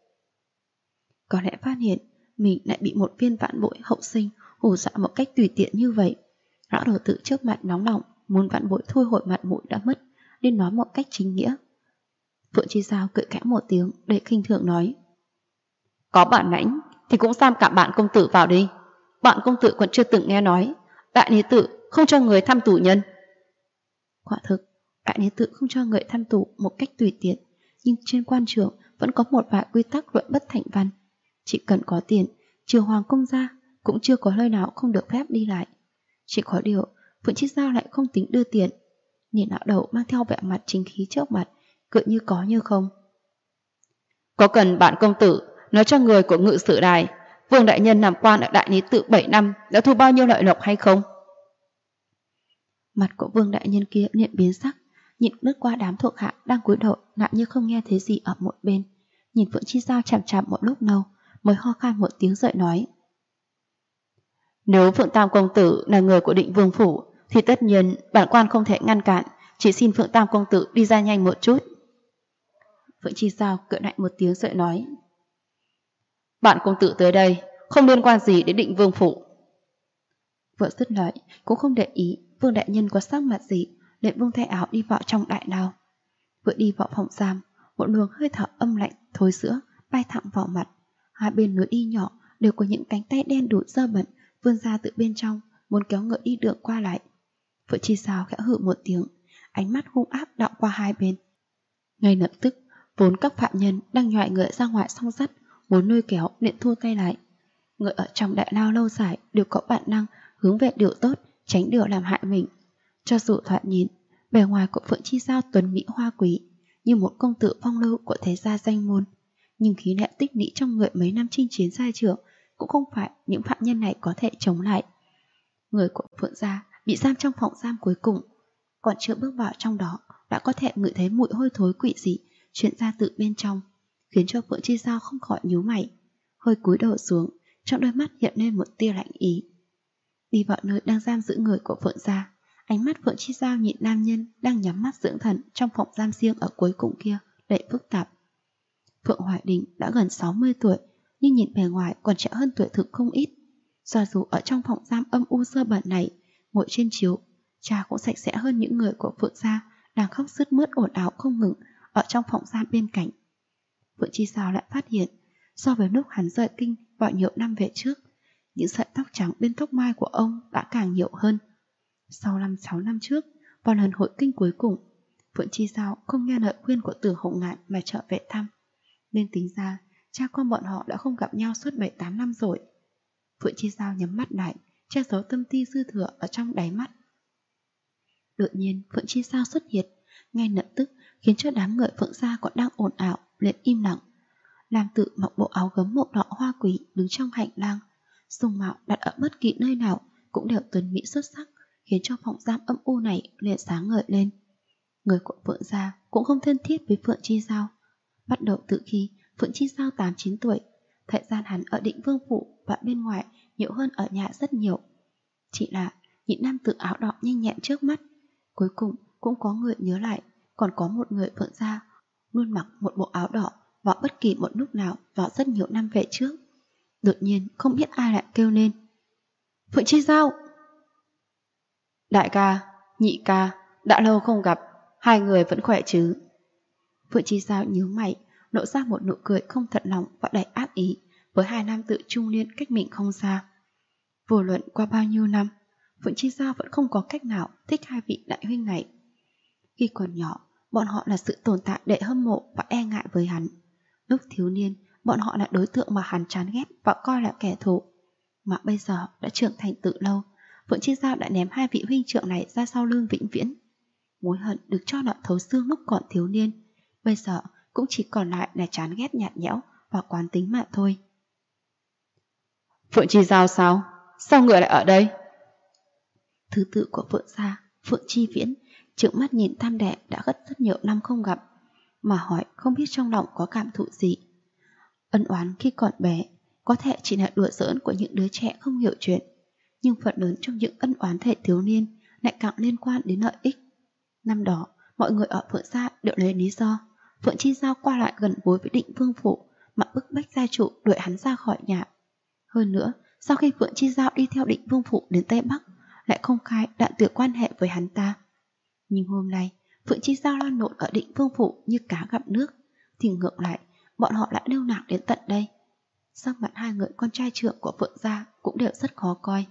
Có lẽ phát hiện mình lại bị một viên vạn bội hậu sinh hù dọa một cách tùy tiện như vậy. Lão đầu tử trước mặt nóng lòng muốn vạn bội thôi hồi mặt mũi đã mất, nên nói một cách chính nghĩa. Phượng Chi Giao cười khẽ một tiếng để khinh thường nói: Có bản lãnh thì cũng giam cả bạn công tử vào đi. Bạn công tử còn chưa từng nghe nói đại lý tự không cho người thăm tù nhân. Quả thực, đại lý tự không cho người thăm tù một cách tùy tiện, nhưng trên quan trường vẫn có một vài quy tắc luận bất thành văn. Chỉ cần có tiền, trừ hoàng công gia cũng chưa có nơi nào không được phép đi lại. Chỉ có điều, Phượng Chi Giao lại không tính đưa tiền. Nhìn lão đầu mang theo vẻ mặt chính khí trước mặt, cười như có như không. Có cần bản công tử nói cho người của ngự sử đài, Vương đại nhân làm quan ở Đại Lý Tự 7 năm đã thu bao nhiêu lợi lộc hay không? Mặt của Vương đại nhân kia liền biến sắc, nhìn lướt qua đám thuộc hạ đang cúi đầu, lại như không nghe thấy gì ở một bên, nhìn Phượng Chi Giao chằm chằm một lúc lâu, mới ho khan một tiếng rồi nói: Nếu Phượng Tam công tử là người của Định Vương phủ, thì tất nhiên bản quan không thể ngăn cản, chỉ xin Phượng Tam công tử đi ra nhanh một chút. Phượng Chi Giao cười lạnh một tiếng rồi nói: Bản công tử tới đây không liên quan gì đến Định Vương phủ. Vợ dứt lời cũng không để ý Vương đại nhân có sắc mặt gì, liền vung tay áo đi vào trong đại lao. Vừa đi vào phòng giam, một luồng hơi thở âm lạnh thối giữa bay thẳng vào mặt. Hai bên lối đi nhỏ đều có những cánh tay đen đủi dơ bẩn vươn ra từ bên trong, muốn kéo ngựa đi đường qua lại. Phượng Chi Giao khẽ hừ một tiếng, ánh mắt hung ác đảo qua hai bên. Ngay lập tức, vốn các phạm nhân đang nhoại ngựa ra ngoài song sắt, muốn nuôi kéo liền thua tay lại. Người ở trong đại lao lâu dài đều có bản năng hướng về điều tốt, tránh điều làm hại mình. Cho dù thoạt nhìn, bề ngoài của Phượng Chi Giao tuấn mỹ hoa quý, như một công tử phong lưu của thế gia danh môn, nhưng khí lệ tích lũy trong người mấy năm chinh chiến gia trưởng cũng không phải những phạm nhân này có thể chống lại. Người của Phượng gia bị giam trong phòng giam cuối cùng, còn chưa bước vào trong đó đã có thể ngửi thấy mùi hôi thối quỷ dị truyền ra từ bên trong, khiến cho Phượng Chi Giao không khỏi nhíu mày, hơi cúi đầu xuống, trong đôi mắt hiện lên một tia lạnh ý. Đi vào nơi đang giam giữ người của Phượng gia, ánh mắt Phượng Chi Giao nhìn nam nhân đang nhắm mắt dưỡng thần trong phòng giam riêng ở cuối cùng kia đầy phức tạp. Phượng Hoài Đình đã gần 60 tuổi, nhưng nhìn bề ngoài còn trẻ hơn tuổi thực không ít. Cho dù ở trong phòng giam âm u dơ bẩn này, ngồi trên chiếu, cha cũng sạch sẽ hơn những người của Phượng gia đang khóc sướt mướt ồn ào không ngừng ở trong phòng giam bên cạnh. Phượng Chi Giao lại phát hiện, so với lúc hắn rời kinh vào nhiều năm về trước, những sợi tóc trắng bên tóc mai của ông đã càng nhiều hơn. Sau 5-6 năm trước, vào lần hội kinh cuối cùng, Phượng Chi Giao không nghe lời khuyên của Từ Hồng Ngạn mà trở về thăm, nên tính ra cha con bọn họ đã không gặp nhau suốt 7-8 năm rồi. Phượng Chi Giao nhắm mắt lại, che giấu tâm tư dư thừa ở trong đáy mắt. Đột nhiên Phượng Chi Giao xuất hiện, ngay lập tức khiến cho đám người Phượng gia còn đang ồn ào liền im lặng. Lam Tự mặc bộ áo gấm màu đỏ hoa quý đứng trong hành lang, dung mạo đặt ở bất kỳ nơi nào cũng đều tuấn mỹ xuất sắc, khiến cho phòng giam âm u này liền sáng ngời lên. Người của Phượng gia cũng không thân thiết với Phượng Chi Giao. Bắt đầu từ khi Phượng Chi Giao 8-9 tuổi, thời gian hắn ở Định Vương phủ và bên ngoài nhiều hơn ở nhà rất nhiều. Chỉ là những nam tử áo đỏ nhanh nhẹn trước mắt, cuối cùng cũng có người nhớ lại, còn có một người Phượng gia luôn mặc một bộ áo đỏ vào bất kỳ một lúc nào vào rất nhiều năm về trước. Đột nhiên không biết ai lại kêu lên: Phượng Chi Giao! Đại ca, nhị ca, đã lâu không gặp, hai người vẫn khỏe chứ? Phượng Chi Giao nhíu mày, lộ ra một nụ cười không thật lòng và đầy ác ý với hai nam tử trung niên cách mình không xa. Vô luận qua bao nhiêu năm, Phượng Chi Giao vẫn không có cách nào thích hai vị đại huynh này. Khi còn nhỏ, bọn họ là sự tồn tại để hâm mộ và e ngại với hắn. Lúc thiếu niên, bọn họ là đối tượng mà hắn chán ghét và coi là kẻ thù. Mà bây giờ đã trưởng thành từ lâu, Phượng Chi Giao đã ném hai vị huynh trưởng này ra sau lưng vĩnh viễn. Mối hận được cho là thấu xương lúc còn thiếu niên, bây giờ cũng chỉ còn lại là chán ghét nhạt nhẽo và quán tính mà thôi. Phượng Chi Giao sao? Sao người lại ở đây? Thứ tự của Phượng gia, Phượng Chi Viễn, trợn mắt nhìn tam đệ đã rất nhiều năm không gặp, mà hỏi không biết trong lòng có cảm thụ gì. Ân oán khi còn bé có thể chỉ là đùa giỡn của những đứa trẻ không hiểu chuyện, nhưng phần lớn trong những ân oán thể thiếu niên lại càng liên quan đến lợi ích. Năm đó, mọi người ở Phượng gia đều lấy lý do Phượng Chi Giao qua lại gần gũi với Định Vương phủ mà bức bách gia chủ đuổi hắn ra khỏi nhà. Hơn nữa, sau khi Phượng Chi Giao đi theo Định Vương phủ đến Tây Bắc, lại không khai đoạn tuyệt quan hệ với hắn ta. Nhưng hôm nay, Phượng Chi Giao lan lộn ở Định Vương phủ như cá gặp nước, thì ngược lại, bọn họ lại lưu lạc đến tận đây. Sắc mặt hai người con trai trưởng của Phượng gia cũng đều rất khó coi.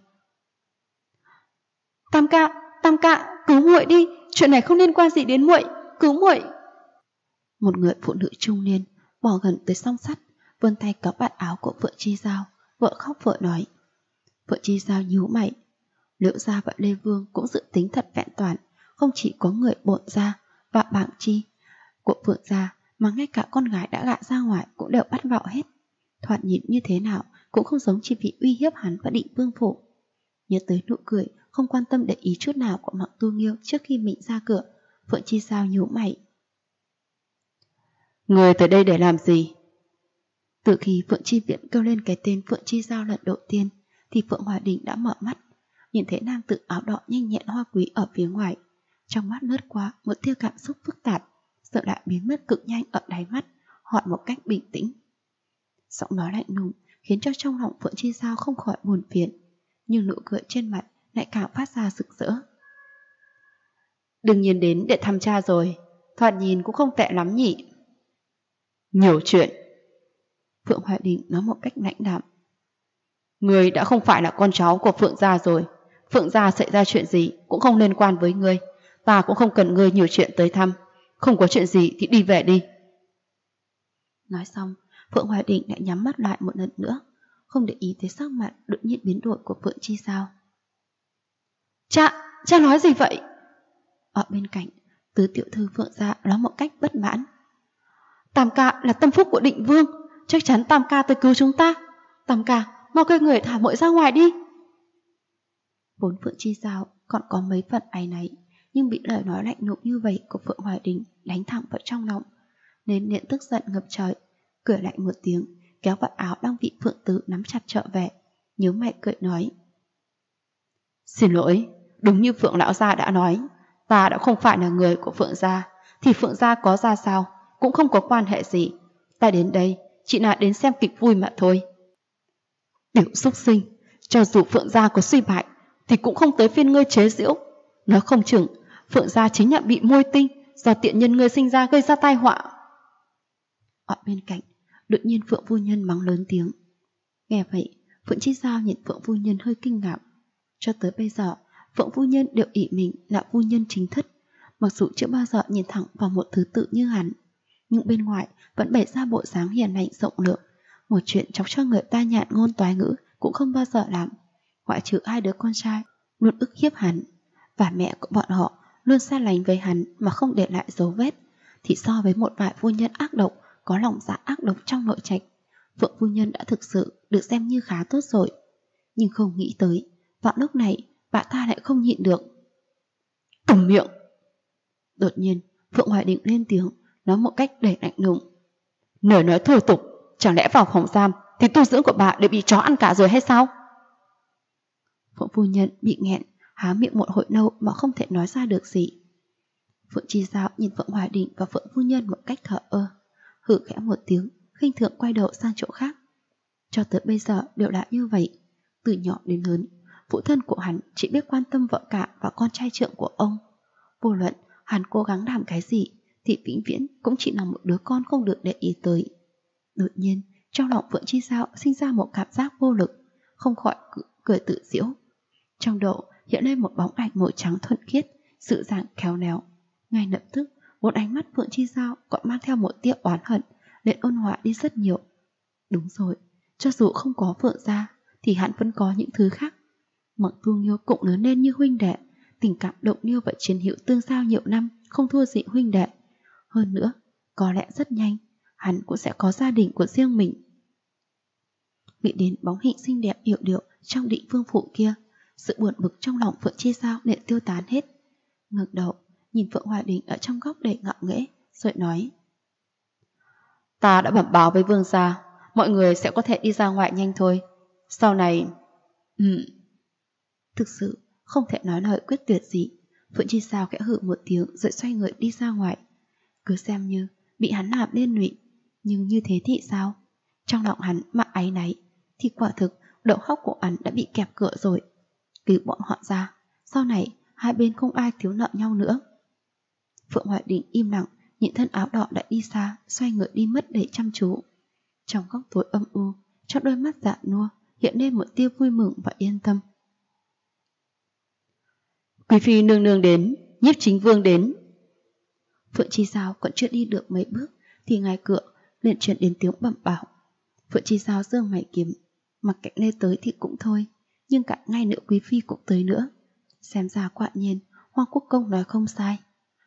Tam ca, cứu muội đi, chuyện này không liên quan gì đến muội, cứu muội. Một người phụ nữ trung niên bò gần tới song sắt, vươn tay kéo vạt áo của Phượng Chi Giao, vợ khóc vợ nói. Phượng Chi Giao nhíu mày. Liễu gia và Lê Vương cũng dự tính thật vẹn toàn, không chỉ có người bổn gia và bảng chi, của Phượng gia mà ngay cả con gái đã gả ra ngoài cũng đều bắt vào hết. Thoạt nhìn như thế nào cũng không giống chỉ vì uy hiếp hắn và Định Vương phủ. Nhớ tới nụ cười không quan tâm để ý chút nào của Mạc Tu Nghiêu trước khi mình ra cửa, Phượng Chi Sao nhíu mày. Người tới đây để làm gì? Từ khi Phượng Chi Viễn kêu lên cái tên Phượng Chi Giao lần đầu tiên, thì Phượng Hòa Đình đã mở mắt, nhìn thấy nam tử áo đỏ nhanh nhẹn hoa quý ở phía ngoài. Trong mắt lướt qua một tia cảm xúc phức tạp, sợ lại biến mất cực nhanh ở đáy mắt, hỏi một cách bình tĩnh. Giọng nói lạnh lùng khiến cho trong lòng Phượng Chi Giao không khỏi buồn phiền, nhưng nụ cười trên mặt lại càng phát ra rực rỡ. Đương nhiên đến để thăm cha rồi, thoạt nhìn cũng không tệ lắm nhỉ. Nhiều chuyện. Phượng Hoài Đình nói một cách lãnh đạm. Người đã không phải là con cháu của Phượng gia rồi. Phượng gia xảy ra chuyện gì cũng không liên quan với ngươi. Ta cũng không cần ngươi nhiều chuyện tới thăm. Không có chuyện gì thì đi về đi. Nói xong, Phượng Hoài Đình lại nhắm mắt lại một lần nữa, không để ý tới sắc mặt đột nhiên biến đổi của Phượng Chi Sao. Cha nói gì vậy? Ở bên cạnh, tứ tiểu thư Phượng gia nói một cách bất mãn. Tam ca là tâm phúc của Định Vương, chắc chắn Tam ca tới cứu chúng ta. Tam ca, mau kêu người thả muội ra ngoài đi. Vốn Phượng Chi Giao còn có mấy phần áy náy, nhưng bị lời nói lạnh lùng như vậy của Phượng Hoài Đình đánh thẳng vào trong lòng, nên liền tức giận ngập trời, cười lạnh một tiếng, kéo vạt áo đang bị Phượng Tứ nắm chặt trở về, nhớ mày cười nói. Xin lỗi, đúng như Phượng lão gia đã nói, ta đã không phải là người của Phượng gia, thì Phượng gia có ra sao cũng không có quan hệ gì. Ta đến đây chỉ là đến xem kịch vui mà thôi. Tiểu xúc sinh, cho dù Phượng gia có suy bại thì cũng không tới phiên ngươi chế giễu. Nói không chừng Phượng gia chính là bị môi tinh do tiện nhân ngươi sinh ra gây ra tai họa. Ở bên cạnh, đột nhiên Phượng phu nhân mắng lớn tiếng. Nghe vậy, Phượng Chi Giao nhìn Phượng phu nhân hơi kinh ngạc. Cho tới bây giờ, Phượng phu nhân đều ỷ mình là phu nhân chính thất, mặc dù chưa bao giờ nhìn thẳng vào một thứ tự như hắn, nhưng bên ngoài vẫn bày ra bộ dáng hiền lành rộng lượng. Một chuyện chọc cho người ta nhạn ngôn toái ngữ cũng không bao giờ làm, ngoại trừ hai đứa con trai luôn ức hiếp hắn, và mẹ của bọn họ luôn xa lánh với hắn mà không để lại dấu vết, thì so với một vài phu nhân ác độc có lòng dạ ác độc trong nội trạch, Phượng phu nhân đã thực sự được xem như khá tốt rồi. Nhưng không nghĩ tới, vào lúc này bà ta lại không nhịn được. Câm miệng! Đột nhiên, Phượng Hoài Định lên tiếng, nói một cách đầy lạnh lùng. Lời nói thô tục, chẳng lẽ vào phòng giam thì tu dưỡng của bà đều bị chó ăn cả rồi hay sao? Phượng phu nhân bị nghẹn, há miệng một hồi lâu mà không thể nói ra được gì. Phượng Chi Giao nhìn Phượng Hoài Định và Phượng phu nhân một cách thờ ơ, hử khẽ một tiếng, khinh thường quay đầu sang chỗ khác. Cho tới bây giờ đều đã như vậy. Từ nhỏ đến lớn, phụ thân của hắn chỉ biết quan tâm vợ cả và con trai trưởng của ông. Vô luận hắn cố gắng làm cái gì thì vĩnh viễn cũng chỉ là một đứa con không được để ý tới. Đột nhiên, trong lòng Phượng Chi Giao sinh ra một cảm giác vô lực, không khỏi cười tự giễu. Trong đầu hiện lên một bóng ảnh màu trắng thuần khiết, dịu dàng khéo léo. Ngay lập tức, một ánh mắt Phượng Chi Giao còn mang theo một tia oán hận, nên ôn hòa đi rất nhiều. Đúng rồi, cho dù không có Phượng gia thì hắn vẫn có những thứ khác. Mặc Tu Nghiêu cũng lớn lên như huynh đệ, tình cảm động liêu và chiến hữu tương giao nhiều năm không thua gì huynh đệ. Hơn nữa, có lẽ rất nhanh hắn cũng sẽ có gia đình của riêng mình. Nghĩ đến bóng hình xinh đẹp yểu điệu trong Định Vương phủ kia, sự buồn bực trong lòng Phượng Chi Giao liền tiêu tán hết. Ngẩng đầu nhìn Phượng Hoài Đình ở trong góc đầy ngạo nghễ, rồi nói: Ta đã bẩm báo với vương gia, mọi người sẽ có thể đi ra ngoài nhanh thôi. Sau này... Thực sự không thể nói lời quyết tuyệt gì. Phượng Chi Giao khẽ hử một tiếng rồi xoay người đi ra ngoài. Cứ xem như bị hắn làm liên lụy, nhưng như thế thì sao? Trong lòng hắn mà áy náy thì quả thực đầu óc của hắn đã bị kẹp cửa rồi. Cứu bọn họ ra, sau này hai bên không ai thiếu nợ nhau nữa. Phượng Hoài Định im lặng nhìn thân áo đỏ đã đi xa, xoay người đi mất đầy chăm chú. Trong góc tối âm u, trong đôi mắt dạ nua hiện lên một tia vui mừng và yên tâm. Quý phi nương nương đến, Nhiếp chính vương đến. Phượng Chi Giao còn chưa đi được mấy bước thì ngoài cửa liền truyền đến tiếng bẩm báo. Phượng Chi Giao giương mày kiếm, mặc Cạnh Lê tới thì cũng thôi, nhưng cả ngay nữa quý phi cũng tới nữa. Xem ra quả nhiên Hoa Quốc công nói không sai,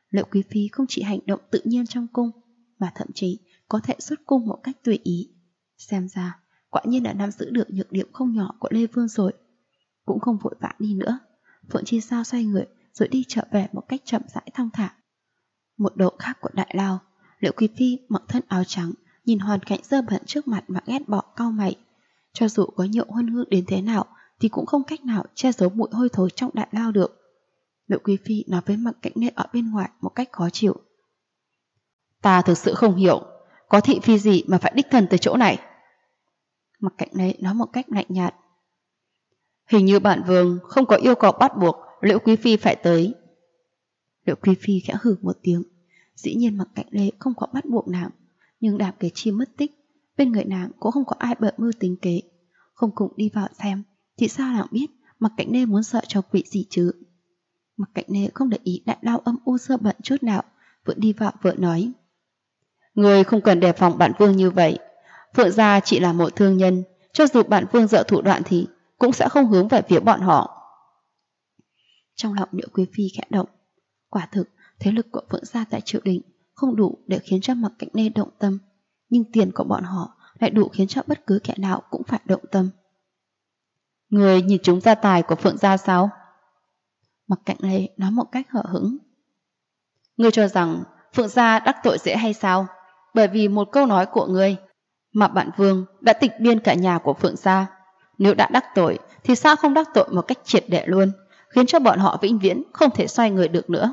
Liệu Quý Phi không chỉ hành động tự nhiên trong cung, mà thậm chí có thể xuất cung một cách tùy ý. Xem ra, quả nhiên đã nắm giữ được nhược điểm không nhỏ của Lê Vương rồi. Cũng không vội vã đi nữa, Phượng Chi Sao xoay người rồi đi trở về một cách chậm rãi thong thả. Một độ khác của Đại Lao, Liệu Quý Phi mặc thân áo trắng, nhìn hoàn cảnh dơ bẩn trước mặt mà ghét bỏ cau mày. Cho dù có nhiều huân hương đến thế nào thì cũng không cách nào che giấu mùi hôi thối trong Đại Lao được. Liệu Quý Phi nói với Mặc Cảnh Nê ở bên ngoài một cách khó chịu. Ta thực sự không hiểu, có thị phi gì mà phải đích thân tới chỗ này? Mặc Cảnh Nê nói một cách lạnh nhạt. Hình như bản vương không có yêu cầu bắt buộc Liễu Quý Phi phải tới. Liễu Quý Phi khẽ hừ một tiếng. Dĩ nhiên Mặc Cảnh Nê không có bắt buộc nàng, nhưng Đàm Kế Chi mất tích, bên người nàng cũng không có ai bợ mưu tính kế. Không cùng đi vào xem thì sao nàng biết Mặc Cảnh Nê muốn sợ cho quỷ gì chứ? Mặc Cảnh Nê không để ý Đại Lao âm u sơ bận chút nào, vừa đi vào vừa nói. Người không cần đề phòng bản vương như vậy. Phượng gia chỉ là một thương nhân, cho dù bản vương dở thủ đoạn thì cũng sẽ không hướng về phía bọn họ. Trong lòng Liễu Quý Phi khẽ động. Quả thực, thế lực của Phượng gia tại triều đình không đủ để khiến cho Mặc Cảnh Nê động tâm, nhưng tiền của bọn họ lại đủ khiến cho bất cứ kẻ nào cũng phải động tâm. Người nhìn chúng gia tài của Phượng gia sao? Mặc Cảnh Nê nói một cách hở hững. Ngươi cho rằng Phượng gia đắc tội dễ hay sao? Bởi vì một câu nói của ngươi mà bản vương đã tịch biên cả nhà của Phượng gia. Nếu đã đắc tội thì sao không đắc tội một cách triệt để luôn, khiến cho bọn họ vĩnh viễn không thể xoay người được nữa.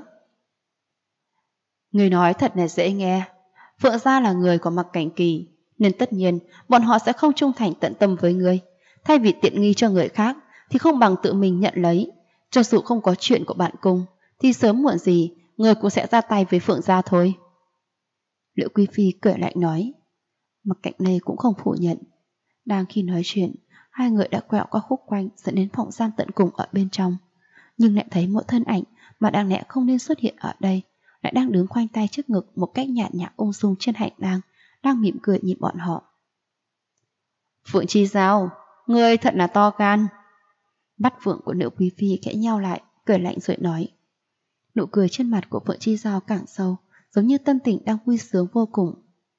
Ngươi nói thật là dễ nghe. Phượng gia là người của Mặc Cảnh Kỳ, nên tất nhiên bọn họ sẽ không trung thành tận tâm với ngươi. Thay vì tiện nghi cho người khác thì không bằng tự mình nhận lấy. Cho dù không có chuyện của bạn cung thì sớm muộn gì người cũng sẽ ra tay với Phượng gia thôi. Liễu Quý Phi cười lạnh nói. Mặc Cảnh Nê cũng không phủ nhận. Đang khi nói chuyện, hai người đã quẹo qua khúc quanh dẫn đến phòng giam tận cùng ở bên trong. Nhưng lại thấy một thân ảnh mà đáng lẽ không nên xuất hiện ở đây lại đang đứng khoanh tay trước ngực một cách nhạt nhã ung dung trên hành lang, đang mỉm cười nhìn bọn họ. Phượng Chi Giao, ngươi thật là to gan. Bắt phượng của Liễu Quý Phi khẽ nheo lại, cười lạnh rồi nói. Nụ cười trên mặt của Phượng Chi Giao càng sâu, giống như tâm tình đang vui sướng vô cùng.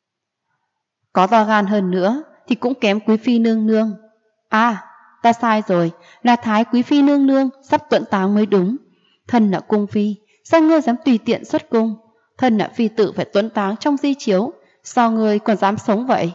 Có to gan hơn nữa thì cũng kém Quý Phi nương nương. À, ta sai rồi, là Thái Quý Phi nương nương sắp tuẫn táng mới đúng. Thân là cung phi, sao ngươi dám tùy tiện xuất cung? Thân là phi tử phải tuẫn táng trong di chiếu, sao ngươi còn dám sống vậy?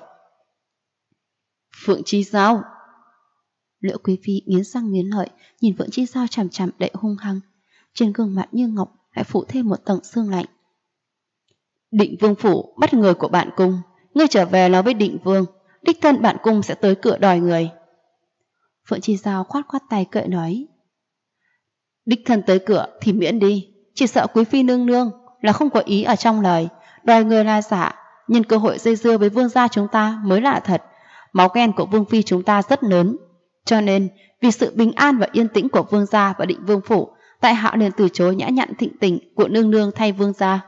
Phượng Chi Giao. Liễu Quý Phi nghiến răng nghiến lợi, nhìn Phượng Chi Giao chằm chằm đầy hung hăng. Trên gương mặt như ngọc lại phủ thêm một tầng sương lạnh. Định Vương phủ bắt người của bạn cung, ngươi trở về nói với Định Vương, đích thân bạn cung sẽ tới cửa đòi người. Phượng Chi Giao khoát khoát tay cậy nói. Đích thân tới cửa thì miễn đi, chỉ sợ Quý Phi nương nương là không có ý ở trong lời, đòi người là giả, nhân cơ hội dây dưa với vương gia chúng ta mới là thật. Máu ghen của Vương Phi chúng ta rất lớn, cho nên vì sự bình an và yên tĩnh của vương gia và Định Vương phủ, tại hạ liền từ chối nhã nhặn thịnh tình của nương nương thay vương gia.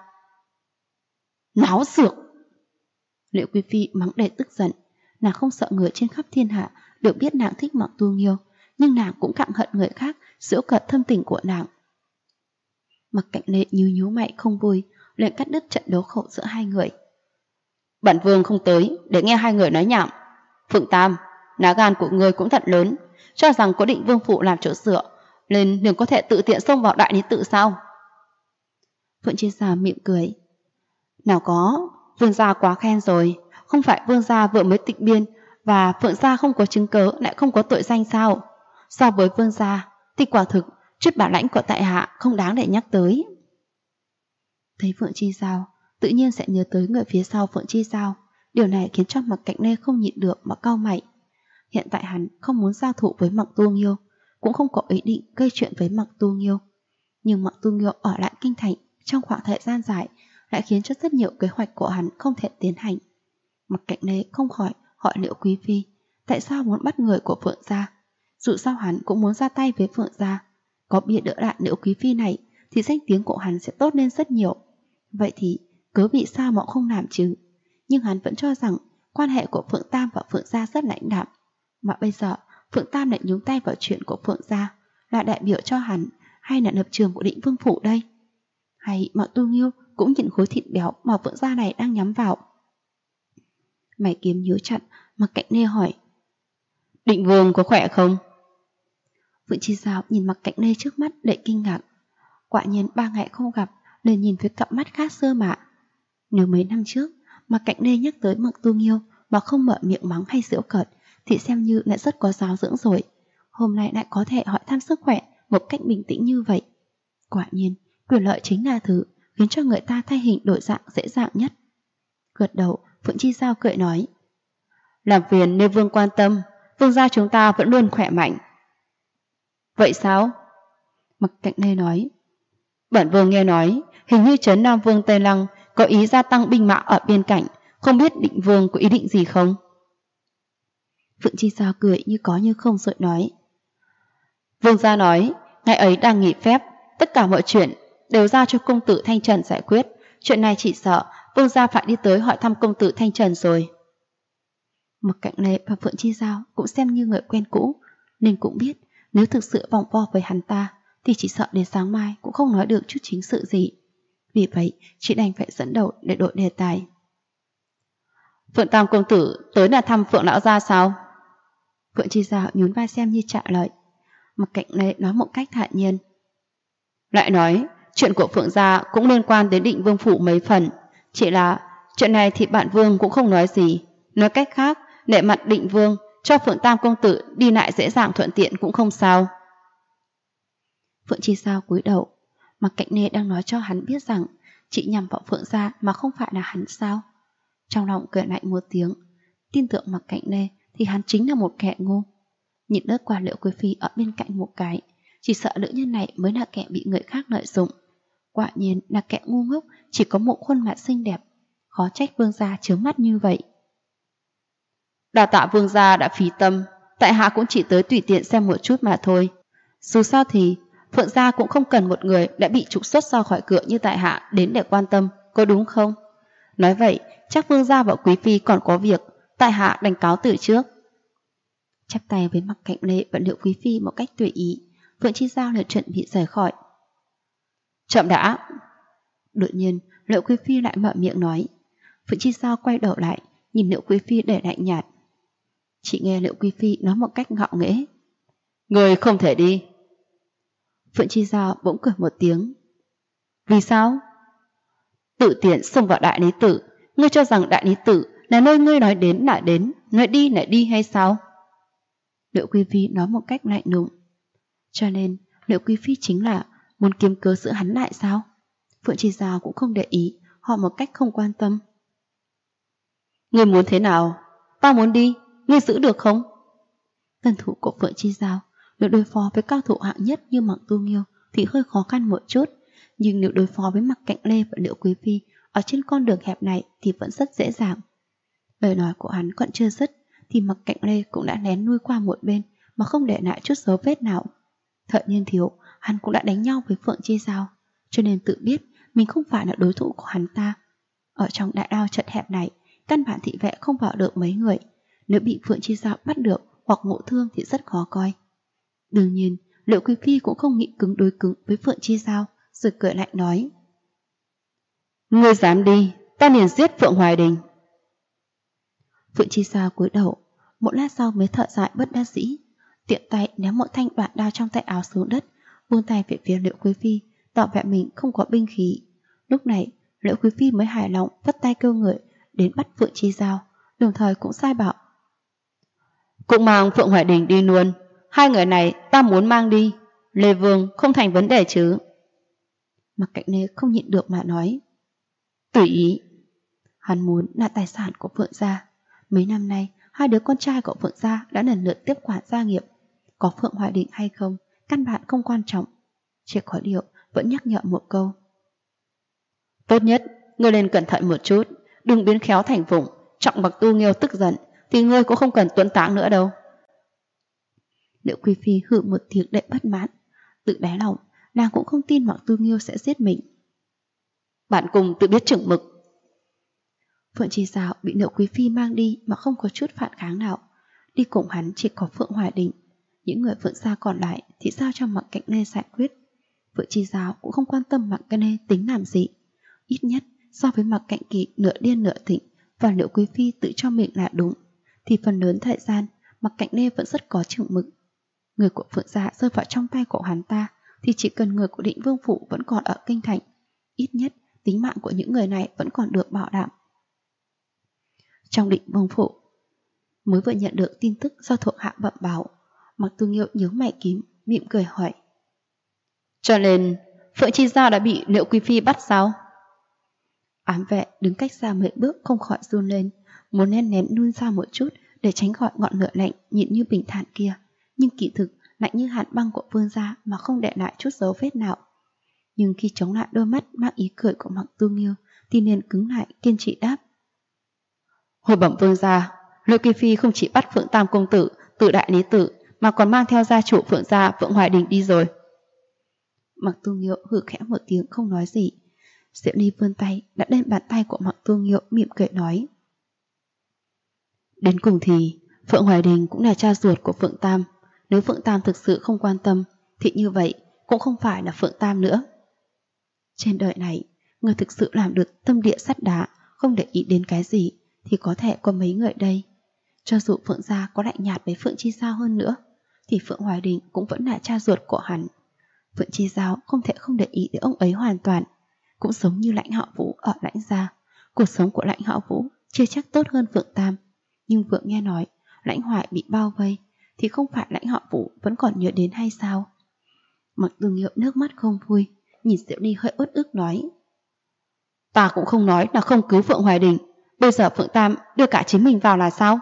Náo xược! Liễu Quý Phi mắng đầy tức giận. Nàng không sợ người trên khắp thiên hạ đều biết nàng thích Mặc Tu Nghiêu, nhưng nàng cũng cặn hận người khác giễu cợt thâm tình của nàng. Mặc Cảnh Lệ nhíu mày không vui, liền cắt đứt trận đấu khẩu giữa hai người. Bản vương không tới để nghe hai người nói nhảm. Phượng Tam, lá gan của người cũng thật lớn, cho rằng có Định Vương phủ làm chỗ dựa nên đừng có thể tự tiện xông vào đại lý tự sao? Phượng Chi Giao mỉm cười. Nào có, vương gia quá khen rồi, không phải vương gia vừa mới tịch biên và Phượng gia không có chứng cớ lại không có tội danh sao? So với vương gia thì quả thực chút bản lãnh của tại hạ không đáng để nhắc tới. Thấy Phượng Chi Giao, tự nhiên sẽ nhớ tới người phía sau Phượng Chi Giao. Điều này khiến cho Mặc Cảnh Lê không nhịn được mà cau mày. Hiện tại hắn không muốn giao thủ với Mặc Tu Nghiêu, cũng không có ý định gây chuyện với Mặc Tu Nghiêu. Nhưng Mặc Tu Nghiêu ở lại kinh thành trong khoảng thời gian dài lại khiến cho rất nhiều kế hoạch của hắn không thể tiến hành. Mặc Cảnh Lê không khỏi hỏi Liễu Quý Phi tại sao muốn bắt người của Phượng gia. Dù sao hắn cũng muốn ra tay với Phượng gia, có bịa đỡ lại Liễu Quý Phi này thì danh tiếng của hắn sẽ tốt lên rất nhiều. Vậy thì cớ vì sao mà không làm chứ? Nhưng hắn vẫn cho rằng quan hệ của Phượng Tam và Phượng gia rất lãnh đạm, mà bây giờ Phượng Tam lại nhúng tay vào chuyện của Phượng gia, là đại biểu cho hắn hay là lập trường của Định Vương phủ đây? Hay Mạc Tu Nghiêu cũng nhìn khối thịt béo mà Phượng gia này đang nhắm vào? Mày kiếm nhíu chặt, Mạc Cạnh Nê hỏi. Định Vương có khỏe không? Phượng Chi Giao nhìn Mạc Cạnh Nê trước mắt đầy kinh ngạc. Quả nhiên 3 ngày không gặp, liền nhìn với cặp mắt khác xưa mà. Nếu mấy năm trước, Mạc Cạnh Nê nhắc tới Mạc Tu Nghiêu mà không mở miệng mắng hay giễu cợt, thì xem như lại rất có giáo dưỡng rồi. Hôm nay lại có thể hỏi thăm sức khỏe một cách bình tĩnh như vậy. Quả nhiên, quyền lợi chính là thứ khiến cho người ta thay hình đổi dạng dễ dàng nhất. Gật đầu, Phượng Chi Giao cười nói. Làm phiền nếu Vương quan tâm, Vương gia chúng ta vẫn luôn khỏe mạnh. Vậy sao? Mạc Cạnh Nê nói. Bổn Vương nghe nói, hình như trấn Nam Vương Tây Lăng có ý gia tăng binh mã ở biên cảnh, không biết Định Vương có ý định gì không? Phượng Chi Giao cười như có như không rồi nói. Vương gia nói, ngày ấy đang nghỉ phép, tất cả mọi chuyện đều giao cho công tử Thanh Trần giải quyết. Chuyện này chỉ sợ Vương gia phải đi tới hỏi thăm công tử Thanh Trần rồi. Mạc Cạnh Nê và Phượng Chi Giao cũng xem như người quen cũ, nên cũng biết nếu thực sự vòng vo với hắn ta thì chỉ sợ đến sáng mai cũng không nói được chút chính sự gì. Vì vậy, chị đành phải dẫn đầu để đổi đề tài. Phượng Tam công tử tới là thăm Phượng lão gia sao? Phượng Chi Giao nhún vai xem như trả lời. Mạc Cạnh Nê nói một cách thản nhiên. Lại nói, chuyện của Phượng gia cũng liên quan đến Định Vương phủ mấy phần. Chỉ là chuyện này thì bạn Vương cũng không nói gì. Nói cách khác, nể mặt Định Vương cho Phượng Tam công tử đi lại dễ dàng thuận tiện cũng không sao. Phượng Chi Giao cúi đầu. Mạc Cạnh Nê đang nói cho hắn biết rằng chị nhằm vào Phượng gia mà không phải là hắn sao? Trong lòng cười lạnh một tiếng, tin tưởng Mạc Cạnh Nê thì hắn chính là một kẻ ngu. Nhìn lướt qua Liễu Quý Phi ở bên cạnh một cái, chỉ sợ nữ nhân này mới là kẻ bị người khác lợi dụng. Quả nhiên là kẻ ngu ngốc, chỉ có một khuôn mặt xinh đẹp, khó trách Vương gia chướng mắt như vậy. Đà tạ Vương gia đã phí tâm, tại hạ cũng chỉ tới tùy tiện xem một chút mà thôi. Dù sao thì Phượng gia cũng không cần một người đã bị trục xuất ra khỏi cửa như tại hạ đến để quan tâm, có đúng không? Nói vậy, chắc Vương gia và Quý Phi còn có việc, tại hạ đành cáo từ trước. Chắp tay với Mạc Cạnh Nê và Liễu Quý Phi một cách tùy ý, Phượng Chi Giao lại chuẩn bị rời khỏi. Chậm đã. Đột nhiên, Liễu Quý Phi lại mở miệng nói. Phượng Chi Giao quay đầu lại, nhìn Liễu Quý Phi để lạnh nhạt. Chị nghe Liễu Quý Phi nói một cách ngạo nghễ. Người không thể đi. Phượng Chi Giao bỗng cười một tiếng. Vì sao? Tự tiện xông vào Đại Lý Tự. Ngươi cho rằng Đại Lý Tự là nơi ngươi nói đến là đến, nói đi là đi hay sao? Liễu Quý Phi nói một cách lạnh lùng. Cho nên Liễu Quý Phi chính là muốn kiếm cớ giữ hắn lại sao? Phượng Chi Giao cũng không để ý, họ một cách không quan tâm. Ngươi muốn thế nào? Ta muốn đi, ngươi giữ được không? Tân thủ của Phượng Chi Giao nếu đối phó với cao thủ hạng nhất như Mạc Tu Nghiêu thì hơi khó khăn một chút, nhưng nếu đối phó với Mạc Cạnh Lê và Liễu Quý Phi ở trên con đường hẹp này thì vẫn rất dễ dàng. Lời nói của hắn còn chưa dứt thì Mạc Cạnh Lê cũng đã lén nuôi qua một bên mà không để lại chút dấu vết nào. Thợ Nhiên Thiếu, hắn cũng đã đánh nhau với Phượng Chi Giao, cho nên tự biết mình không phải là đối thủ của hắn ta. Ở trong đại đao trận hẹp này, căn bản thị vệ không vào được mấy người. Nếu bị Phượng Chi Giao bắt được hoặc ngộ thương thì rất khó coi. Đương nhiên, Liễu Quý Phi cũng không nghĩ cứng đối cứng với Phượng Chi Giao, rồi cười lạnh nói. Ngươi dám đi, ta liền giết Phượng Hoài Đình. Phượng Chi Giao cúi đầu, một lát sau mới thở dài bất đắc dĩ, tiện tay ném một thanh đoạn đao trong tay áo xuống đất, buông tay về phía Liễu Quý Phi, tỏ vẻ mình không có binh khí. Lúc này, Liễu Quý Phi mới hài lòng vất tay kêu người đến bắt Phượng Chi Giao, đồng thời cũng sai bảo. Cũng mang Phượng Hoài Đình đi luôn, hai người này ta muốn mang đi, Lê Vương không thành vấn đề chứ? Mạc Cạnh Nê không nhịn được mà nói. Tùy ý. Hắn muốn là tài sản của Phượng gia. Mấy năm nay, hai đứa con trai của Phượng gia đã lần lượt tiếp quản gia nghiệp. Có Phượng Hoài Định hay không, căn bản không quan trọng. Chỉ có điều vẫn nhắc nhở một câu. Tốt nhất, ngươi nên cẩn thận một chút, đừng biến khéo thành vụng, trọng Mạc Tu Nghiêu tức giận, thì ngươi cũng không cần tuấn táng nữa đâu. Liễu Quý Phi hừ một tiếng đầy bất mãn, tự đáy lòng, nàng cũng không tin Mạc Tu Nghiêu sẽ giết mình. Bạn cùng tự biết chừng mực. Phượng Chi Giao bị Liễu Quý Phi mang đi mà không có chút phản kháng nào. Đi cùng hắn chỉ có Phượng Hoài Định. Những người Phượng gia còn lại thì giao cho Mạc Cạnh Lê giải quyết. Phượng Chi Giao cũng không quan tâm Mạc Cạnh Lê tính làm gì. Ít nhất so với Mạc Cạnh Kỳ nửa điên nửa tỉnh và Liễu Quý Phi tự cho mình là đúng, thì phần lớn thời gian Mạc Cạnh Lê vẫn rất có chừng mực. Người của Phượng gia rơi vào trong tay của hắn ta thì chỉ cần người của Định Vương phủ vẫn còn ở kinh thành, ít nhất tính mạng của những người này vẫn còn được bảo đảm. Trong Định Vương phủ, mới vừa nhận được tin tức do thuộc hạ bẩm báo, Mạc Tu Nghiêu nhướng mày kín, mỉm cười hỏi: cho nên Phượng Chi Giao đã bị Liễu Quý Phi bắt sao? Ám vệ đứng cách xa mấy bước không khỏi run lên, muốn nén nôn ra một chút để tránh khỏi ngọn lửa lạnh nhịn như bình thản kia, nhưng kỳ thực lạnh như hàn băng của vương gia mà không để lại chút dấu vết nào. Nhưng khi chống lại đôi mắt mang ý cười của Mạc Tu Nghiêu thì liền cứng lại, kiên trì đáp: hồi bẩm vương gia, Liễu Quý Phi không chỉ bắt Phượng Tam công tử, Tự Đại Lý Tử, mà còn mang theo gia chủ Phượng gia Phượng Hoài Đình đi rồi. Mạc Tu Nghiêu hừ khẽ một tiếng không nói gì. Diệu Ly vươn tay đặt lên bàn tay của Mạc Tu Nghiêu, mỉm cười nói: đến cùng thì Phượng Hoài Đình cũng là cha ruột của Phượng Tam. Nếu Phượng Tam thực sự không quan tâm thì như vậy cũng không phải là Phượng Tam nữa. Trên đời này, người thực sự làm được tâm địa sắt đá, không để ý đến cái gì thì có thể có mấy người đây. Cho dù Phượng gia có lạnh nhạt với Phượng Chi Giao hơn nữa thì Phượng Hoài Đình cũng vẫn là cha ruột của hắn. Phượng Chi Giao không thể không để ý đến ông ấy hoàn toàn. Cũng giống như Lãnh Hạo Vũ ở Lãnh gia, cuộc sống của Lãnh Hạo Vũ chưa chắc tốt hơn Phượng Tam, nhưng Phượng nghe nói Lãnh Hoài bị bao vây thì không phải Lãnh Hạo Vũ vẫn còn nhớ đến hay sao? Mặc Tương Nghiệu nước mắt không vui, nhìn Diệu Ly hơi uất ức nói: ta cũng không nói là không cứu Phượng Hoài Đình, bây giờ Phượng Tam đưa cả chính mình vào là sao?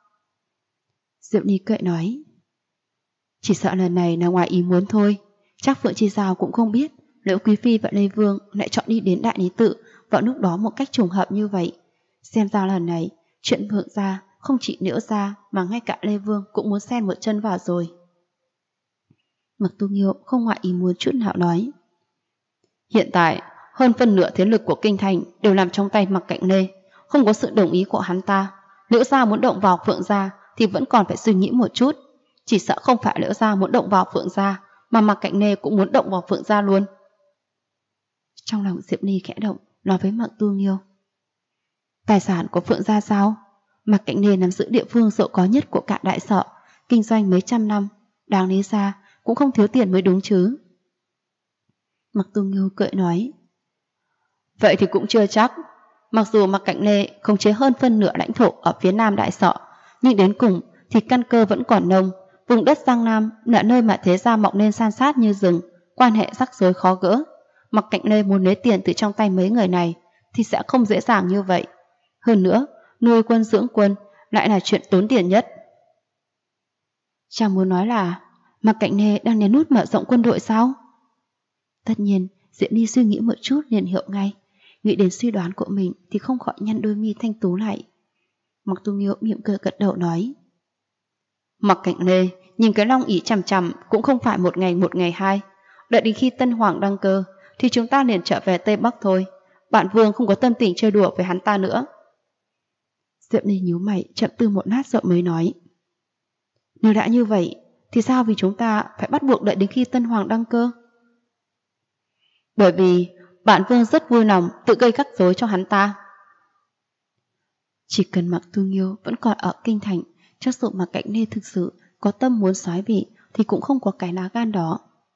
Diệu Ly cười nói: chỉ sợ lần này là ngoài ý muốn thôi. Chắc Phượng Chi Giao cũng không biết Liễu Quý Phi và Lê Vương lại chọn đi đến Đại Lý Tự vào lúc đó một cách trùng hợp như vậy. Xem ra lần này chuyện Phượng gia không chỉ Liễu gia mà ngay cả Lê Vương cũng muốn xen một chân vào rồi. Mạc Tu Nghiêu không ngoại ý muốn chút nào nói: hiện tại hơn phân nửa thế lực của kinh thành đều nằm trong tay Mạc Cạnh Lê, không có sự đồng ý của hắn ta. Liễu gia muốn động vào Phượng gia thì vẫn còn phải suy nghĩ một chút. Chỉ sợ không phải Liễu gia muốn động vào Phượng gia mà Mạc Cạnh Lê cũng muốn động vào Phượng gia luôn. Trong lòng Diệp Ly khẽ động, nói với Mạc Tu Nghiêu: tài sản của Phượng gia sao? Mạc Cạnh Lê nắm giữ địa phương giàu có nhất của cả Đại Sở, kinh doanh mấy trăm năm, đáng lý ra cũng không thiếu tiền mới đúng chứ. Mạc Tu Nghiêu cười nói: vậy thì cũng chưa chắc. Mặc dù Mạc Cạnh Lê khống chế hơn phân nửa lãnh thổ ở phía nam Đại Sở, nhưng đến cùng thì căn cơ vẫn còn nông. Vùng đất Giang Nam là nơi mà thế gia mọc nên san sát như rừng, quan hệ rắc rối khó gỡ. Mạc Cạnh Lê muốn lấy tiền từ trong tay mấy người này thì sẽ không dễ dàng như vậy. Hơn nữa, nuôi quân dưỡng quân lại là chuyện tốn tiền nhất. Chàng muốn nói là Mạc Cạnh Lê đang lén lút mở rộng quân đội sao? Tất nhiên, Diệu Ly suy nghĩ một chút liền hiểu ngay. Nghĩ đến suy đoán của mình thì không khỏi nhăn đôi mi thanh tú lại. Mạc Tu Nghiêu mỉm cười gật đầu nói: Mạc Cạnh Lê nhìn cái Long ỷ chằm chằm cũng không phải một ngày hai. Đợi đến khi Tân Hoàng đăng cơ thì chúng ta liền trở về Tây Bắc thôi. Bản vương không có tâm tình chơi đùa với hắn ta nữa. Diệu Ly nhíu mày chậm tư một lát rồi mới nói: nếu đã như vậy thì sao vì chúng ta phải bắt buộc đợi đến khi Tân Hoàng đăng cơ? Bởi vì bản vương rất vui lòng tự gây rắc rối cho hắn ta. Chỉ cần Mạc Tu Nghiêu vẫn còn ở kinh thành, cho dù Mạc Cạnh Lê thực sự có tâm muốn soái vị thì cũng không có cái lá gan đó.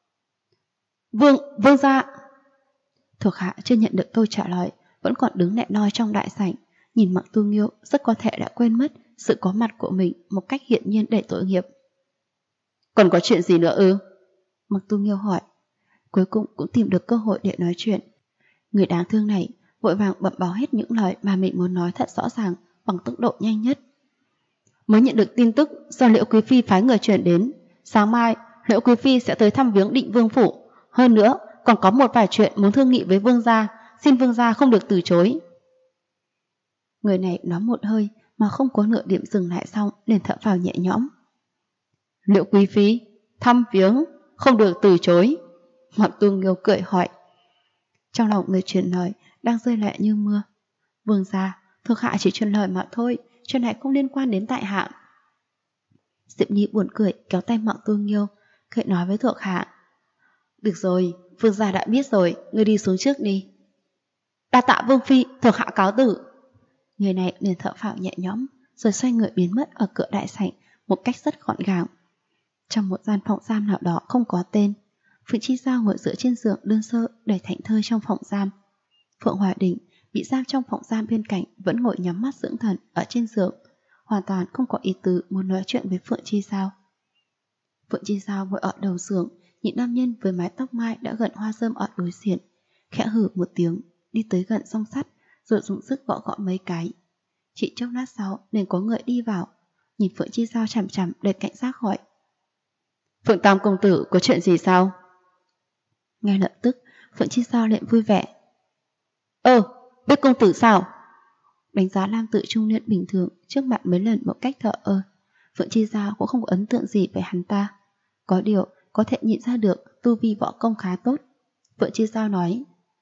Vương gia. Thuộc hạ chưa nhận được câu trả lời, vẫn còn đứng lẻ loi trong đại sảnh, nhìn Mạc Tu Nghiêu rất có thể đã quên mất sự có mặt của mình một cách hiển nhiên đầy tội nghiệp. Còn có chuyện gì nữa ư? Mạc Tu Nghiêu hỏi. Cuối cùng cũng tìm được cơ hội để nói chuyện. Người đáng thương này vội vàng bẩm báo hết những lời mà mình muốn nói thật rõ ràng bằng tốc độ nhanh nhất. Mới nhận được tin tức do Liễu Quý Phi phái người chuyển đến, sáng mai Liễu Quý Phi sẽ tới thăm viếng Định Vương phủ. Hơn nữa còn có một vài chuyện muốn thương nghị với vương gia, xin vương gia không được từ chối. Người này nói một hơi mà không có nửa điểm dừng lại, xong liền thở phào nhẹ nhõm. Liễu Quý Phi thăm viếng không được từ chối? Mạc Tu Nghiêu cười hỏi. Trong lòng người truyền lời đang rơi lệ như mưa. Vương gia, thuộc hạ chỉ truyền lời mà thôi, chuyện này không liên quan đến tại hạ. Diệp Nhi buồn cười kéo tay Mạc Tu Nghiêu, cười nói với thuộc hạ: Được rồi, vương gia đã biết rồi, ngươi đi xuống trước đi. Đa tạ vương phi, thuộc hạ cáo tử. Người này liền thở phào nhẹ nhõm, rồi xoay người biến mất ở cửa đại sảnh một cách rất gọn gàng. Trong một gian phòng giam nào đó không có tên, Phượng Chi Giao ngồi dựa trên giường đơn sơ đầy thảnh thơi trong phòng giam. Phượng Hoài Đình bị giam trong phòng giam bên cạnh vẫn ngồi nhắm mắt dưỡng thần ở trên giường, hoàn toàn không có ý tứ muốn nói chuyện với Phượng Chi Giao. Phượng Chi Giao ngồi ở đầu giường, nhìn nam nhân với mái tóc mai đã gần hoa rơm ở đối diện, khẽ hử một tiếng, đi tới gần song sắt, rồi dùng sức gõ gõ mấy cái. Chỉ chốc lát sau liền có người đi vào, nhìn Phượng Chi Giao chằm chằm đầy cảnh giác hỏi: Phượng Tam công tử có chuyện gì sao? Ngay lập tức Phượng Chi Giao liền vui vẻ: biết công tử sao? Đánh giá nam tử trung niên bình thường trước mặt mấy lần một cách thờ ơ, Phượng Chi Giao cũng không có ấn tượng gì về hắn ta. Có điều có thể nhìn ra được tu vi võ công khá tốt. Phượng Chi Giao nói: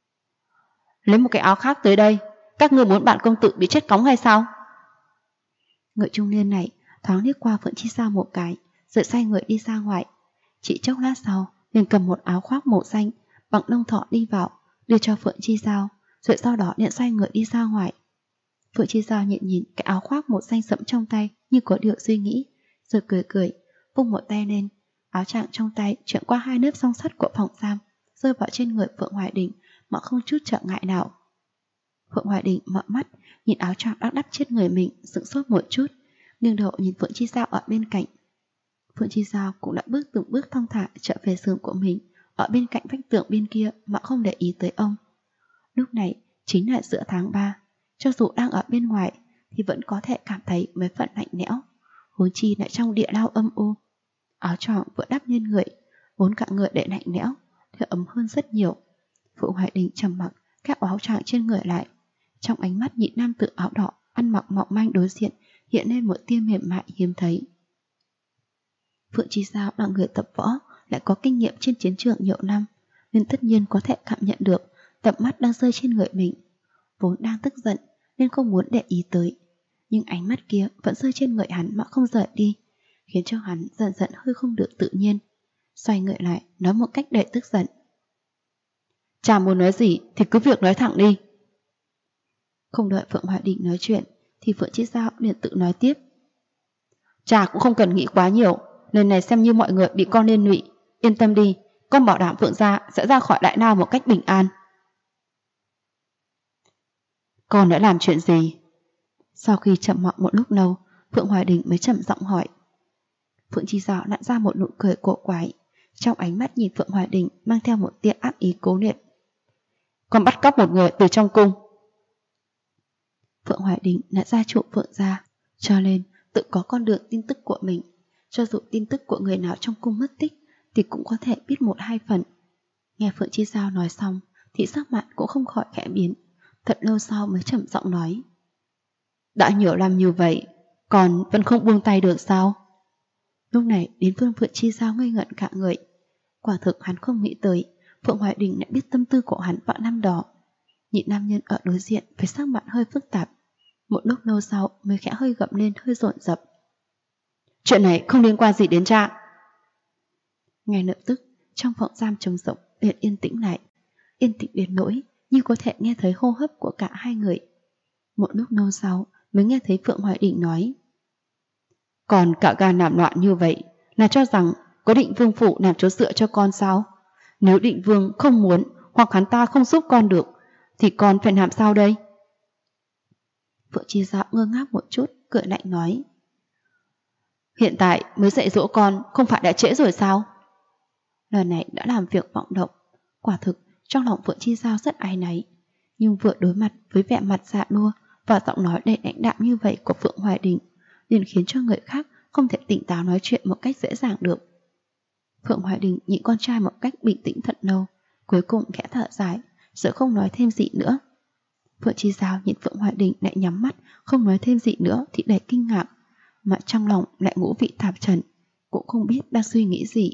Lấy một cái áo khác tới đây, các ngươi muốn bạn công tử bị chết cóng hay sao? Người trung niên này thoáng liếc qua Phượng Chi Giao một cái, rồi xoay người đi ra ngoài. Chỉ chốc lát sau liền cầm một áo khoác màu xanh bằng lông thỏ đi vào, đưa cho Phượng Chi Giao, rồi sau đó liền xoay người đi ra ngoài. Phượng Chi Giao nhìn cái áo khoác màu xanh sẫm trong tay như có điều suy nghĩ, rồi cười cười, vung một tay lên, áo choàng trong tay chuyển qua hai lớp song sắt của phòng giam, rơi vào trên người Phượng Hoài Đình mà không chút trở ngại nào. Phượng Hoài Đình mở mắt, nhìn áo choàng đang đắp trên người mình, sững sốt một chút, nghiêng đầu nhìn Phượng Chi Giao ở bên cạnh. Phượng Chi Giao cũng đã từng bước thong thả trở về giường của mình, ở bên cạnh vách tường bên kia mà không để ý tới ông. Lúc này chính là giữa tháng 3, cho dù đang ở bên ngoài thì vẫn có thể cảm thấy mấy phần lạnh lẽo, huống chi lại trong địa lao âm u. Áo choàng vừa đắp lên người, vốn cả người để lạnh lẽo thì ấm hơn rất nhiều. Phượng Hoài Đình trầm mặc kéo áo choàng trên người lại, trong ánh mắt nhị nam tử áo đỏ ăn mặc mỏng manh đối diện hiện lên một tia mềm mại hiếm thấy. Phượng Chi Giao là người tập võ, lại có kinh nghiệm trên chiến trường nhiều năm, nên tất nhiên có thể cảm nhận được tầm mắt đang rơi trên người mình. Vốn đang tức giận nên không muốn để ý tới, nhưng ánh mắt kia vẫn rơi trên người hắn mà không rời đi, khiến cho hắn dần dần hơi không được tự nhiên. Xoay người lại nói một cách đầy tức giận: Chàng muốn nói gì thì cứ việc nói thẳng đi. Không đợi Phượng Hoài Đình nói chuyện thì Phượng Chi Giao liền tự nói tiếp: Chàng cũng không cần nghĩ quá nhiều, lần này xem như mọi người bị con liên lụy. Yên tâm đi, con bảo đảm Phượng gia sẽ ra khỏi Đại Nam một cách bình an. Con đã làm chuyện gì? Sau khi chậm mặc một lúc lâu, Phượng Hoài Đình mới chậm giọng hỏi. Phượng Chi Giao nặn ra một nụ cười cổ quái, trong ánh mắt nhìn Phượng Hoài Đình mang theo một tia ác ý cố liệt. Con bắt cóc một người từ trong cung. Phượng Hoài Đình là gia chủ Phượng gia, cho nên tự có con đường tin tức của mình. Cho dù tin tức của người nào trong cung mất tích thì cũng có thể biết một hai phần. Nghe Phượng Chi Giao nói xong thì sắc mặt cũng không khỏi khẽ biến, thật lâu sau mới trầm giọng nói: Đã nhiều năm như vậy, còn vẫn không buông tay được sao? Lúc này đến Phượng Chi Giao ngây ngẩn cả người. Quả thực hắn không nghĩ tới Phượng Hoài Đình lại biết tâm tư của hắn vào năm đó. Nhị nam nhân ở đối diện với sắc mặt hơi phức tạp, một lúc lâu sau mới khẽ hơi gậm lên hơi dồn dập: Chuyện này không liên quan gì đến cha. Ngay lập tức trong phòng giam trống rỗng liền yên tĩnh lại, yên tĩnh đến nỗi như có thể nghe thấy hô hấp của cả hai người. Một lúc lâu sau mới nghe thấy Phượng Hoài Đình nói: Còn cả gan làm loạn như vậy là cho rằng có Định Vương phủ làm chỗ dựa cho con sao? Nếu Định Vương không muốn hoặc hắn ta không giúp con được thì con phải làm sao đây? Phượng Chi Giao ngơ ngác một chút, cười lạnh nói: Hiện tại mới dạy dỗ con không phải đã trễ rồi sao? Lần này đã làm việc vọng động. Quả thực trong lòng Phượng Chi Giao rất áy náy, nhưng vừa đối mặt với vẻ mặt dạ nua và giọng nói đầy lãnh đạm như vậy của Phượng Hoài Đình liền khiến cho người khác không thể tỉnh táo nói chuyện một cách dễ dàng được. Phượng Hoài Đình nhìn con trai một cách bình tĩnh thật lâu, cuối cùng khẽ thở dài, rồi không nói thêm gì nữa. Phượng Chi Giao nhìn Phượng Hoài Đình lại nhắm mắt, không nói thêm gì nữa thì đầy kinh ngạc, mà trong lòng lại ngũ vị tạp trần, cũng không biết đang suy nghĩ gì.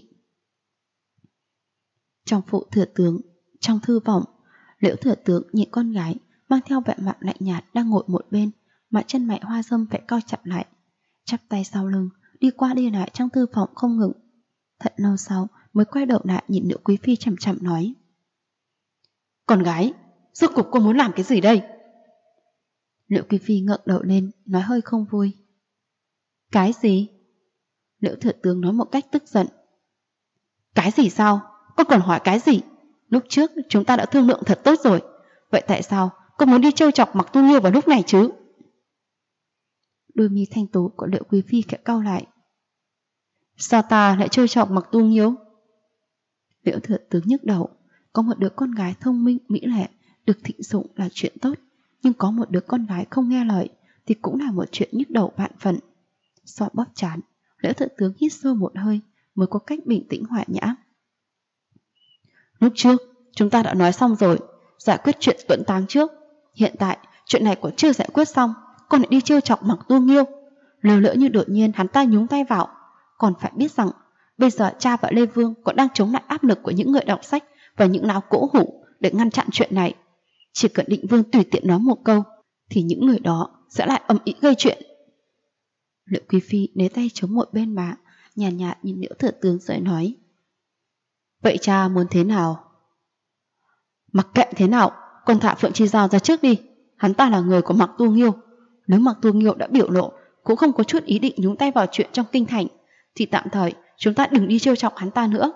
Trong phủ thừa tướng, trong thư phòng, Liễu thừa tướng nhìn con gái mang theo vẻ mặt lạnh nhạt đang ngồi một bên, mà chân mày hoa râm phải co chặt lại, chắp tay sau lưng, đi qua đi lại trong thư phòng không ngừng. Thật lâu sau mới quay đầu lại nhìn Liễu Quý Phi chằm chằm nói: Con gái, rốt cuộc cô muốn làm cái gì đây? Liễu Quý Phi ngẩng đầu lên, nói hơi không vui. Cái gì? Liễu thừa tướng nói một cách tức giận. Cái gì sao? Con còn hỏi cái gì? Lúc trước chúng ta đã thương lượng thật tốt rồi. Vậy tại sao con muốn đi trêu chọc Mặc Tu Nghiêu vào lúc này chứ? Đôi mi thanh tú của Liễu Quý Phi khẽ cau lại. Sao ta lại trêu chọc Mặc Tu Nghiêu? Liễu thừa tướng nhức đầu. Có một đứa con gái thông minh, mỹ lệ, được thịnh dụng là chuyện tốt. Nhưng có một đứa con gái không nghe lời thì cũng là một chuyện nhức đầu vạn phần. Xoa bóp chán, Liễu thừa tướng hít sâu một hơi mới có cách bình tĩnh hòa nhã. Lúc trước chúng ta đã nói xong rồi, giải quyết chuyện Tuẫn Táng trước. Hiện tại chuyện này còn chưa giải quyết xong, con lại đi trêu chọc Mặc Tu Nghiêu. Lỡ lỡ như đột nhiên hắn ta nhúng tay vào. Còn phải biết rằng bây giờ cha và Lê Vương còn đang chống lại áp lực của những người đọc sách và những não cổ hủ để ngăn chặn chuyện này. Chỉ cần Định Vương tùy tiện nói một câu thì những người đó sẽ lại ầm ĩ gây chuyện. Liễu Quý Phi lấy tay chống một bên má, nhàn nhạt nhìn Liễu thừa tướng rồi nói: Vậy cha muốn thế nào? Mặc kệ thế nào, con thả Phượng Chi Giao ra trước đi. Hắn ta là người của Mặc Tu Nghiêu. Nếu Mặc Tu Nghiêu đã biểu lộ cũng không có chút ý định nhúng tay vào chuyện trong kinh thành thì tạm thời chúng ta đừng đi trêu chọc hắn ta nữa.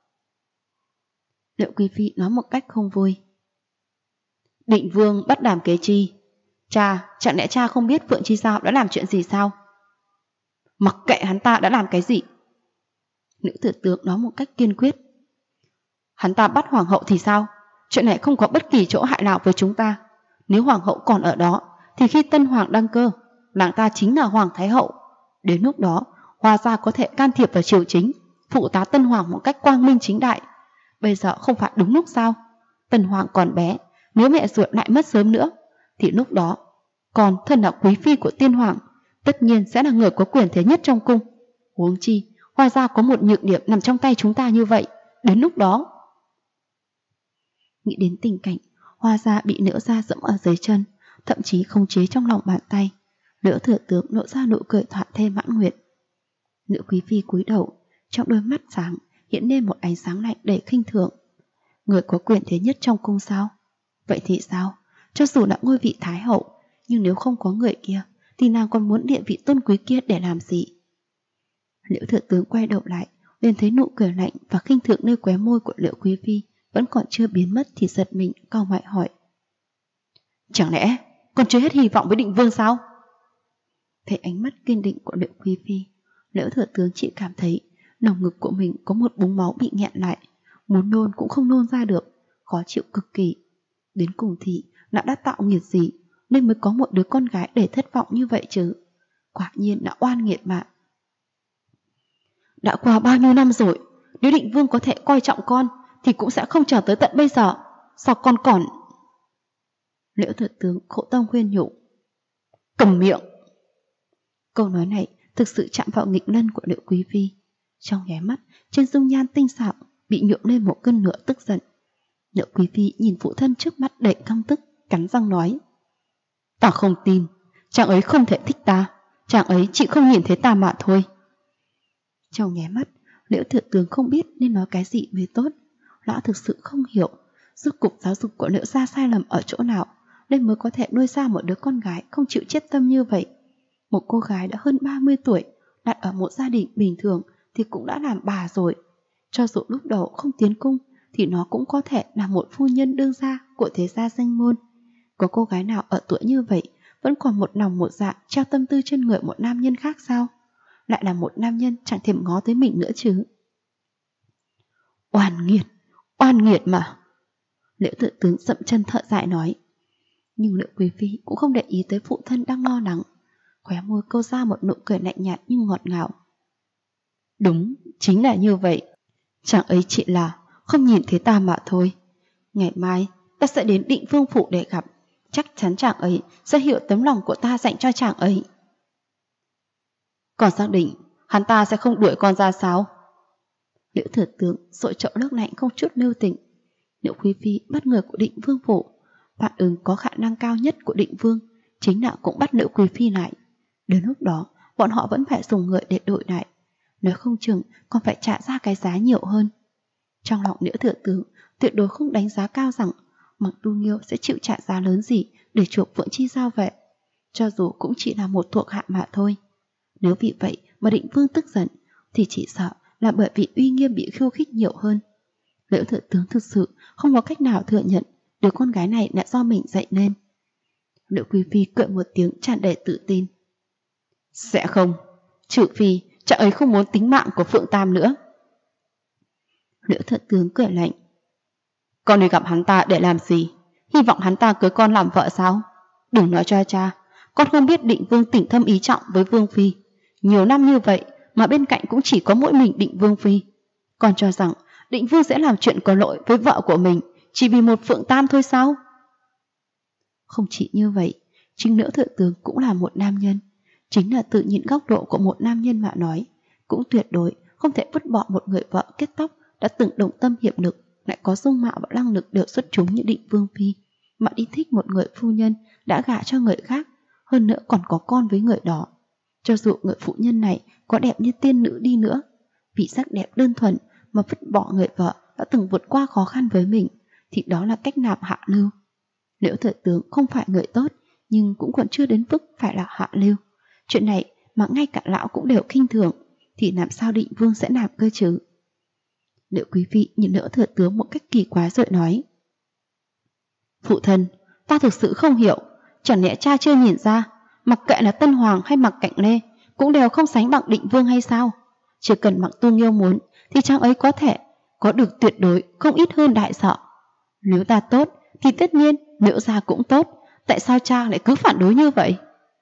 Liễu Quý Phi nói một cách không vui. Định Vương bắt đàm kế chi. Cha, chẳng lẽ cha không biết Phượng Chi Giao đã làm chuyện gì sao? Mặc kệ hắn ta đã làm cái gì. Nữ thừa tướng nói một cách kiên quyết. Hắn ta bắt hoàng hậu thì sao? Chuyện này không có bất kỳ chỗ hại nào với chúng ta. Nếu hoàng hậu còn ở đó thì khi tân hoàng đăng cơ, nàng ta chính là hoàng thái hậu. Đến lúc đó Hoa gia có thể can thiệp vào triều chính, phụ tá tân hoàng một cách quang minh chính đại. Bây giờ không phải đúng lúc sao? Tân hoàng còn bé, nếu mẹ ruột lại mất sớm nữa thì lúc đó còn thân là quý phi của tiên hoàng, tất nhiên sẽ là người có quyền thế nhất trong cung. Huống chi Hoa gia có một nhược điểm nằm trong tay chúng ta như vậy. Đến lúc đó... Nghĩ đến tình cảnh Hoa gia bị Liễu gia dẫm ở dưới chân, thậm chí khống chế trong lòng bàn tay, Liễu thừa tướng lộ ra nụ cười thoạt thê mãn nguyện. Liễu Quý Phi cúi đầu, trong đôi mắt sáng hiện lên một ánh sáng lạnh đầy khinh thường. Người có quyền thế nhất trong cung sao? Vậy thì sao? Cho dù là ngôi vị thái hậu, nhưng nếu không có người kia thì nàng còn muốn địa vị tôn quý kia để làm gì? Liễu thừa tướng quay đầu lại, liền thấy nụ cười lạnh và khinh thường nơi khóe môi của Liễu Quý Phi vẫn còn chưa biến mất thì giật mình cau mày hỏi: Chẳng lẽ còn chưa hết hy vọng với Định Vương sao? Thấy ánh mắt kiên định của Liễu Quý Phi, Liễu thừa tướng chỉ cảm thấy lồng ngực của mình có một búng máu bị nghẹn lại, muốn nôn cũng không nôn ra được, khó chịu cực kỳ. Đến cùng thì lão đã tạo nghiệt gì nên mới có một đứa con gái để thất vọng như vậy chứ? Quả nhiên là oan nghiệt mà. Đã qua bao nhiêu năm rồi, nếu Định Vương có thể coi trọng con thì cũng sẽ không chờ tới tận bây giờ. Sao con còn... Liễu thừa tướng khổ tâm khuyên nhủ: Cầm miệng. Câu nói này thực sự chạm vào nghịch lân của Liễu Quý Phi. Trong nháy mắt, trên dung nhan tinh xảo bị nhuộm lên một cơn lửa tức giận. Liễu Quý Phi nhìn phụ thân trước mắt đầy căm tức, cắn răng nói: Ta không tin, chàng ấy không thể thích ta, chàng ấy chỉ không nhìn thấy ta mà thôi. Trong nháy mắt, Liễu thừa tướng không biết nên nói cái gì mới tốt. Lão thực sự không hiểu rốt cuộc giáo dục của Liễu gia sai lầm ở chỗ nào nên mới có thể nuôi ra một đứa con gái không chịu chết tâm như vậy. Một cô gái đã hơn 30 tuổi, đặt ở một gia đình bình thường thì cũng đã làm bà rồi. Cho dù lúc đầu không tiến cung thì nó cũng có thể là một phu nhân đương gia của thế gia danh môn. Có cô gái nào ở tuổi như vậy vẫn còn một lòng một dạ treo tâm tư trên người một nam nhân khác sao? Lại là một nam nhân chẳng thèm ngó tới mình nữa chứ. Oan nghiệt mà. Liễu thừa tướng dậm chân thở dài nói. Nhưng Liễu Quý Phi cũng không để ý tới phụ thân đang lo lắng, khóe môi câu ra một nụ cười lạnh nhạt nhưng ngọt ngào. Đúng, chính là như vậy. Chàng ấy chỉ là không nhìn thấy ta mà thôi. Ngày mai ta sẽ đến Định Vương phủ để gặp, chắc chắn chàng ấy sẽ hiểu tấm lòng của ta dành cho chàng ấy. Còn xác định hắn ta sẽ không đuổi con ra sao? Liễu thừa tướng sội chậu nước lạnh không chút lưu tình. Liễu Quý Phi bắt người của Định Vương phủ, phản ứng có khả năng cao nhất của Định Vương chính là cũng bắt Liễu Quý Phi lại. Đến lúc đó bọn họ vẫn phải dùng người để đổi lại, nếu không chừng còn phải trả ra cái giá nhiều hơn. Trong lòng Liễu Thừa Tướng tuyệt đối không đánh giá cao rằng Mạc Tu Nghiêu sẽ chịu trả giá lớn gì để chuộc Phượng Chi Giao về, cho dù cũng chỉ là một thuộc hạ mà thôi. Nếu vì vậy mà Định Vương tức giận thì chỉ sợ là bởi vì uy nghiêm bị khiêu khích nhiều hơn. Liễu Thừa Tướng thực sự không có cách nào thừa nhận đứa con gái này đã do mình dạy nên. Liễu Quý Phi cười một tiếng tràn đầy tự tin. Sẽ không, trừ phi cha ấy không muốn tính mạng của Phượng Tam nữa. Liễu Thừa Tướng cười lạnh. Con đi gặp hắn ta để làm gì? Hy vọng hắn ta cưới con làm vợ sao? Đừng nói cho cha, con không biết Định Vương tình thâm ý trọng với Vương Phi. Nhiều năm như vậy mà bên cạnh cũng chỉ có mỗi mình Định Vương Phi. Con cho rằng Định Vương sẽ làm chuyện có lỗi với vợ của mình chỉ vì một Phượng Tam thôi sao? Không chỉ như vậy, chính Liễu Thừa Tướng cũng là một nam nhân. Chính là tự nhìn góc độ của một nam nhân mà nói, cũng tuyệt đối không thể vứt bỏ một người vợ kết tóc đã từng đồng tâm hiệp lực, lại có dung mạo và năng lực đều xuất chúng như Định Vương Phi, mà đi thích một người phu nhân đã gả cho người khác, hơn nữa còn có con với người đó. Cho dù người phụ nhân này có đẹp như tiên nữ đi nữa, vì sắc đẹp đơn thuần mà vứt bỏ người vợ đã từng vượt qua khó khăn với mình, thì đó là cách làm hạ lưu. Liễu Thừa Tướng không phải người tốt, nhưng cũng còn chưa đến mức phải là hạ lưu. Chuyện này mà ngay cả lão cũng đều khinh thường, thì làm sao Định Vương sẽ làm cơ chứ? Liễu Quý Phi nhìn Liễu Thừa Tướng một cách kỳ quái rồi nói. Phụ thân, ta thực sự không hiểu, chẳng lẽ cha chưa nhìn ra, mặc kệ là Tân Hoàng hay Mạc Cạnh Lê cũng đều không sánh bằng Định Vương hay sao? Chỉ cần Mạc Tu Nghiêu muốn thì chàng ấy có thể có được tuyệt đối không ít hơn đại sợ. Nếu ta tốt thì tất nhiên Liễu gia cũng tốt, tại sao cha lại cứ phản đối như vậy?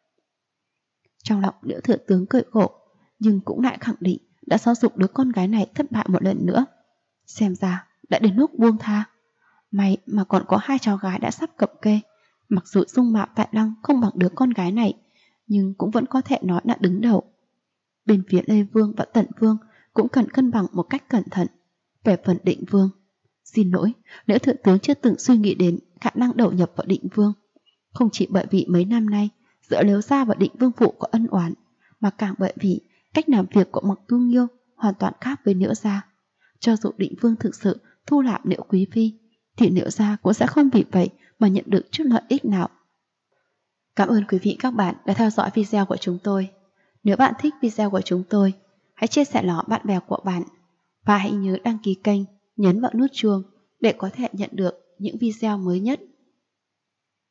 Trong lòng Liễu Thừa Tướng cười khổ, nhưng cũng lại khẳng định đã giáo dục đứa con gái này thất bại một lần nữa. Xem ra đã đến lúc buông tha. May mà còn có hai cháu gái đã sắp cập kê. Mặc dù dung mạo Tại Lăng không bằng đứa con gái này, nhưng cũng vẫn có thể nói là đứng đầu. Bên phía Lê Vương và Tần Vương cũng cần cân bằng một cách cẩn thận. Về phần Định Vương, xin lỗi, Liễu Thừa Tướng chưa từng suy nghĩ đến khả năng đầu nhập vào Định Vương. Không chỉ bởi vì mấy năm nay giữa Liễu gia và Định Vương phủ có ân oán, mà càng bởi vì cách làm việc của Mạc Tu Nghiêu hoàn toàn khác với Liễu gia. Cho dù Định Vương thực sự thu nạp Liễu Quý Phi, thì Liễu gia cũng sẽ không vì vậy mà nhận được chút lợi ích nào. Cảm ơn quý vị các bạn đã theo dõi video của chúng tôi. Nếu bạn thích video của chúng tôi, hãy chia sẻ nó bạn bè của bạn. Và hãy nhớ đăng ký kênh, nhấn vào nút chuông để có thể nhận được những video mới nhất.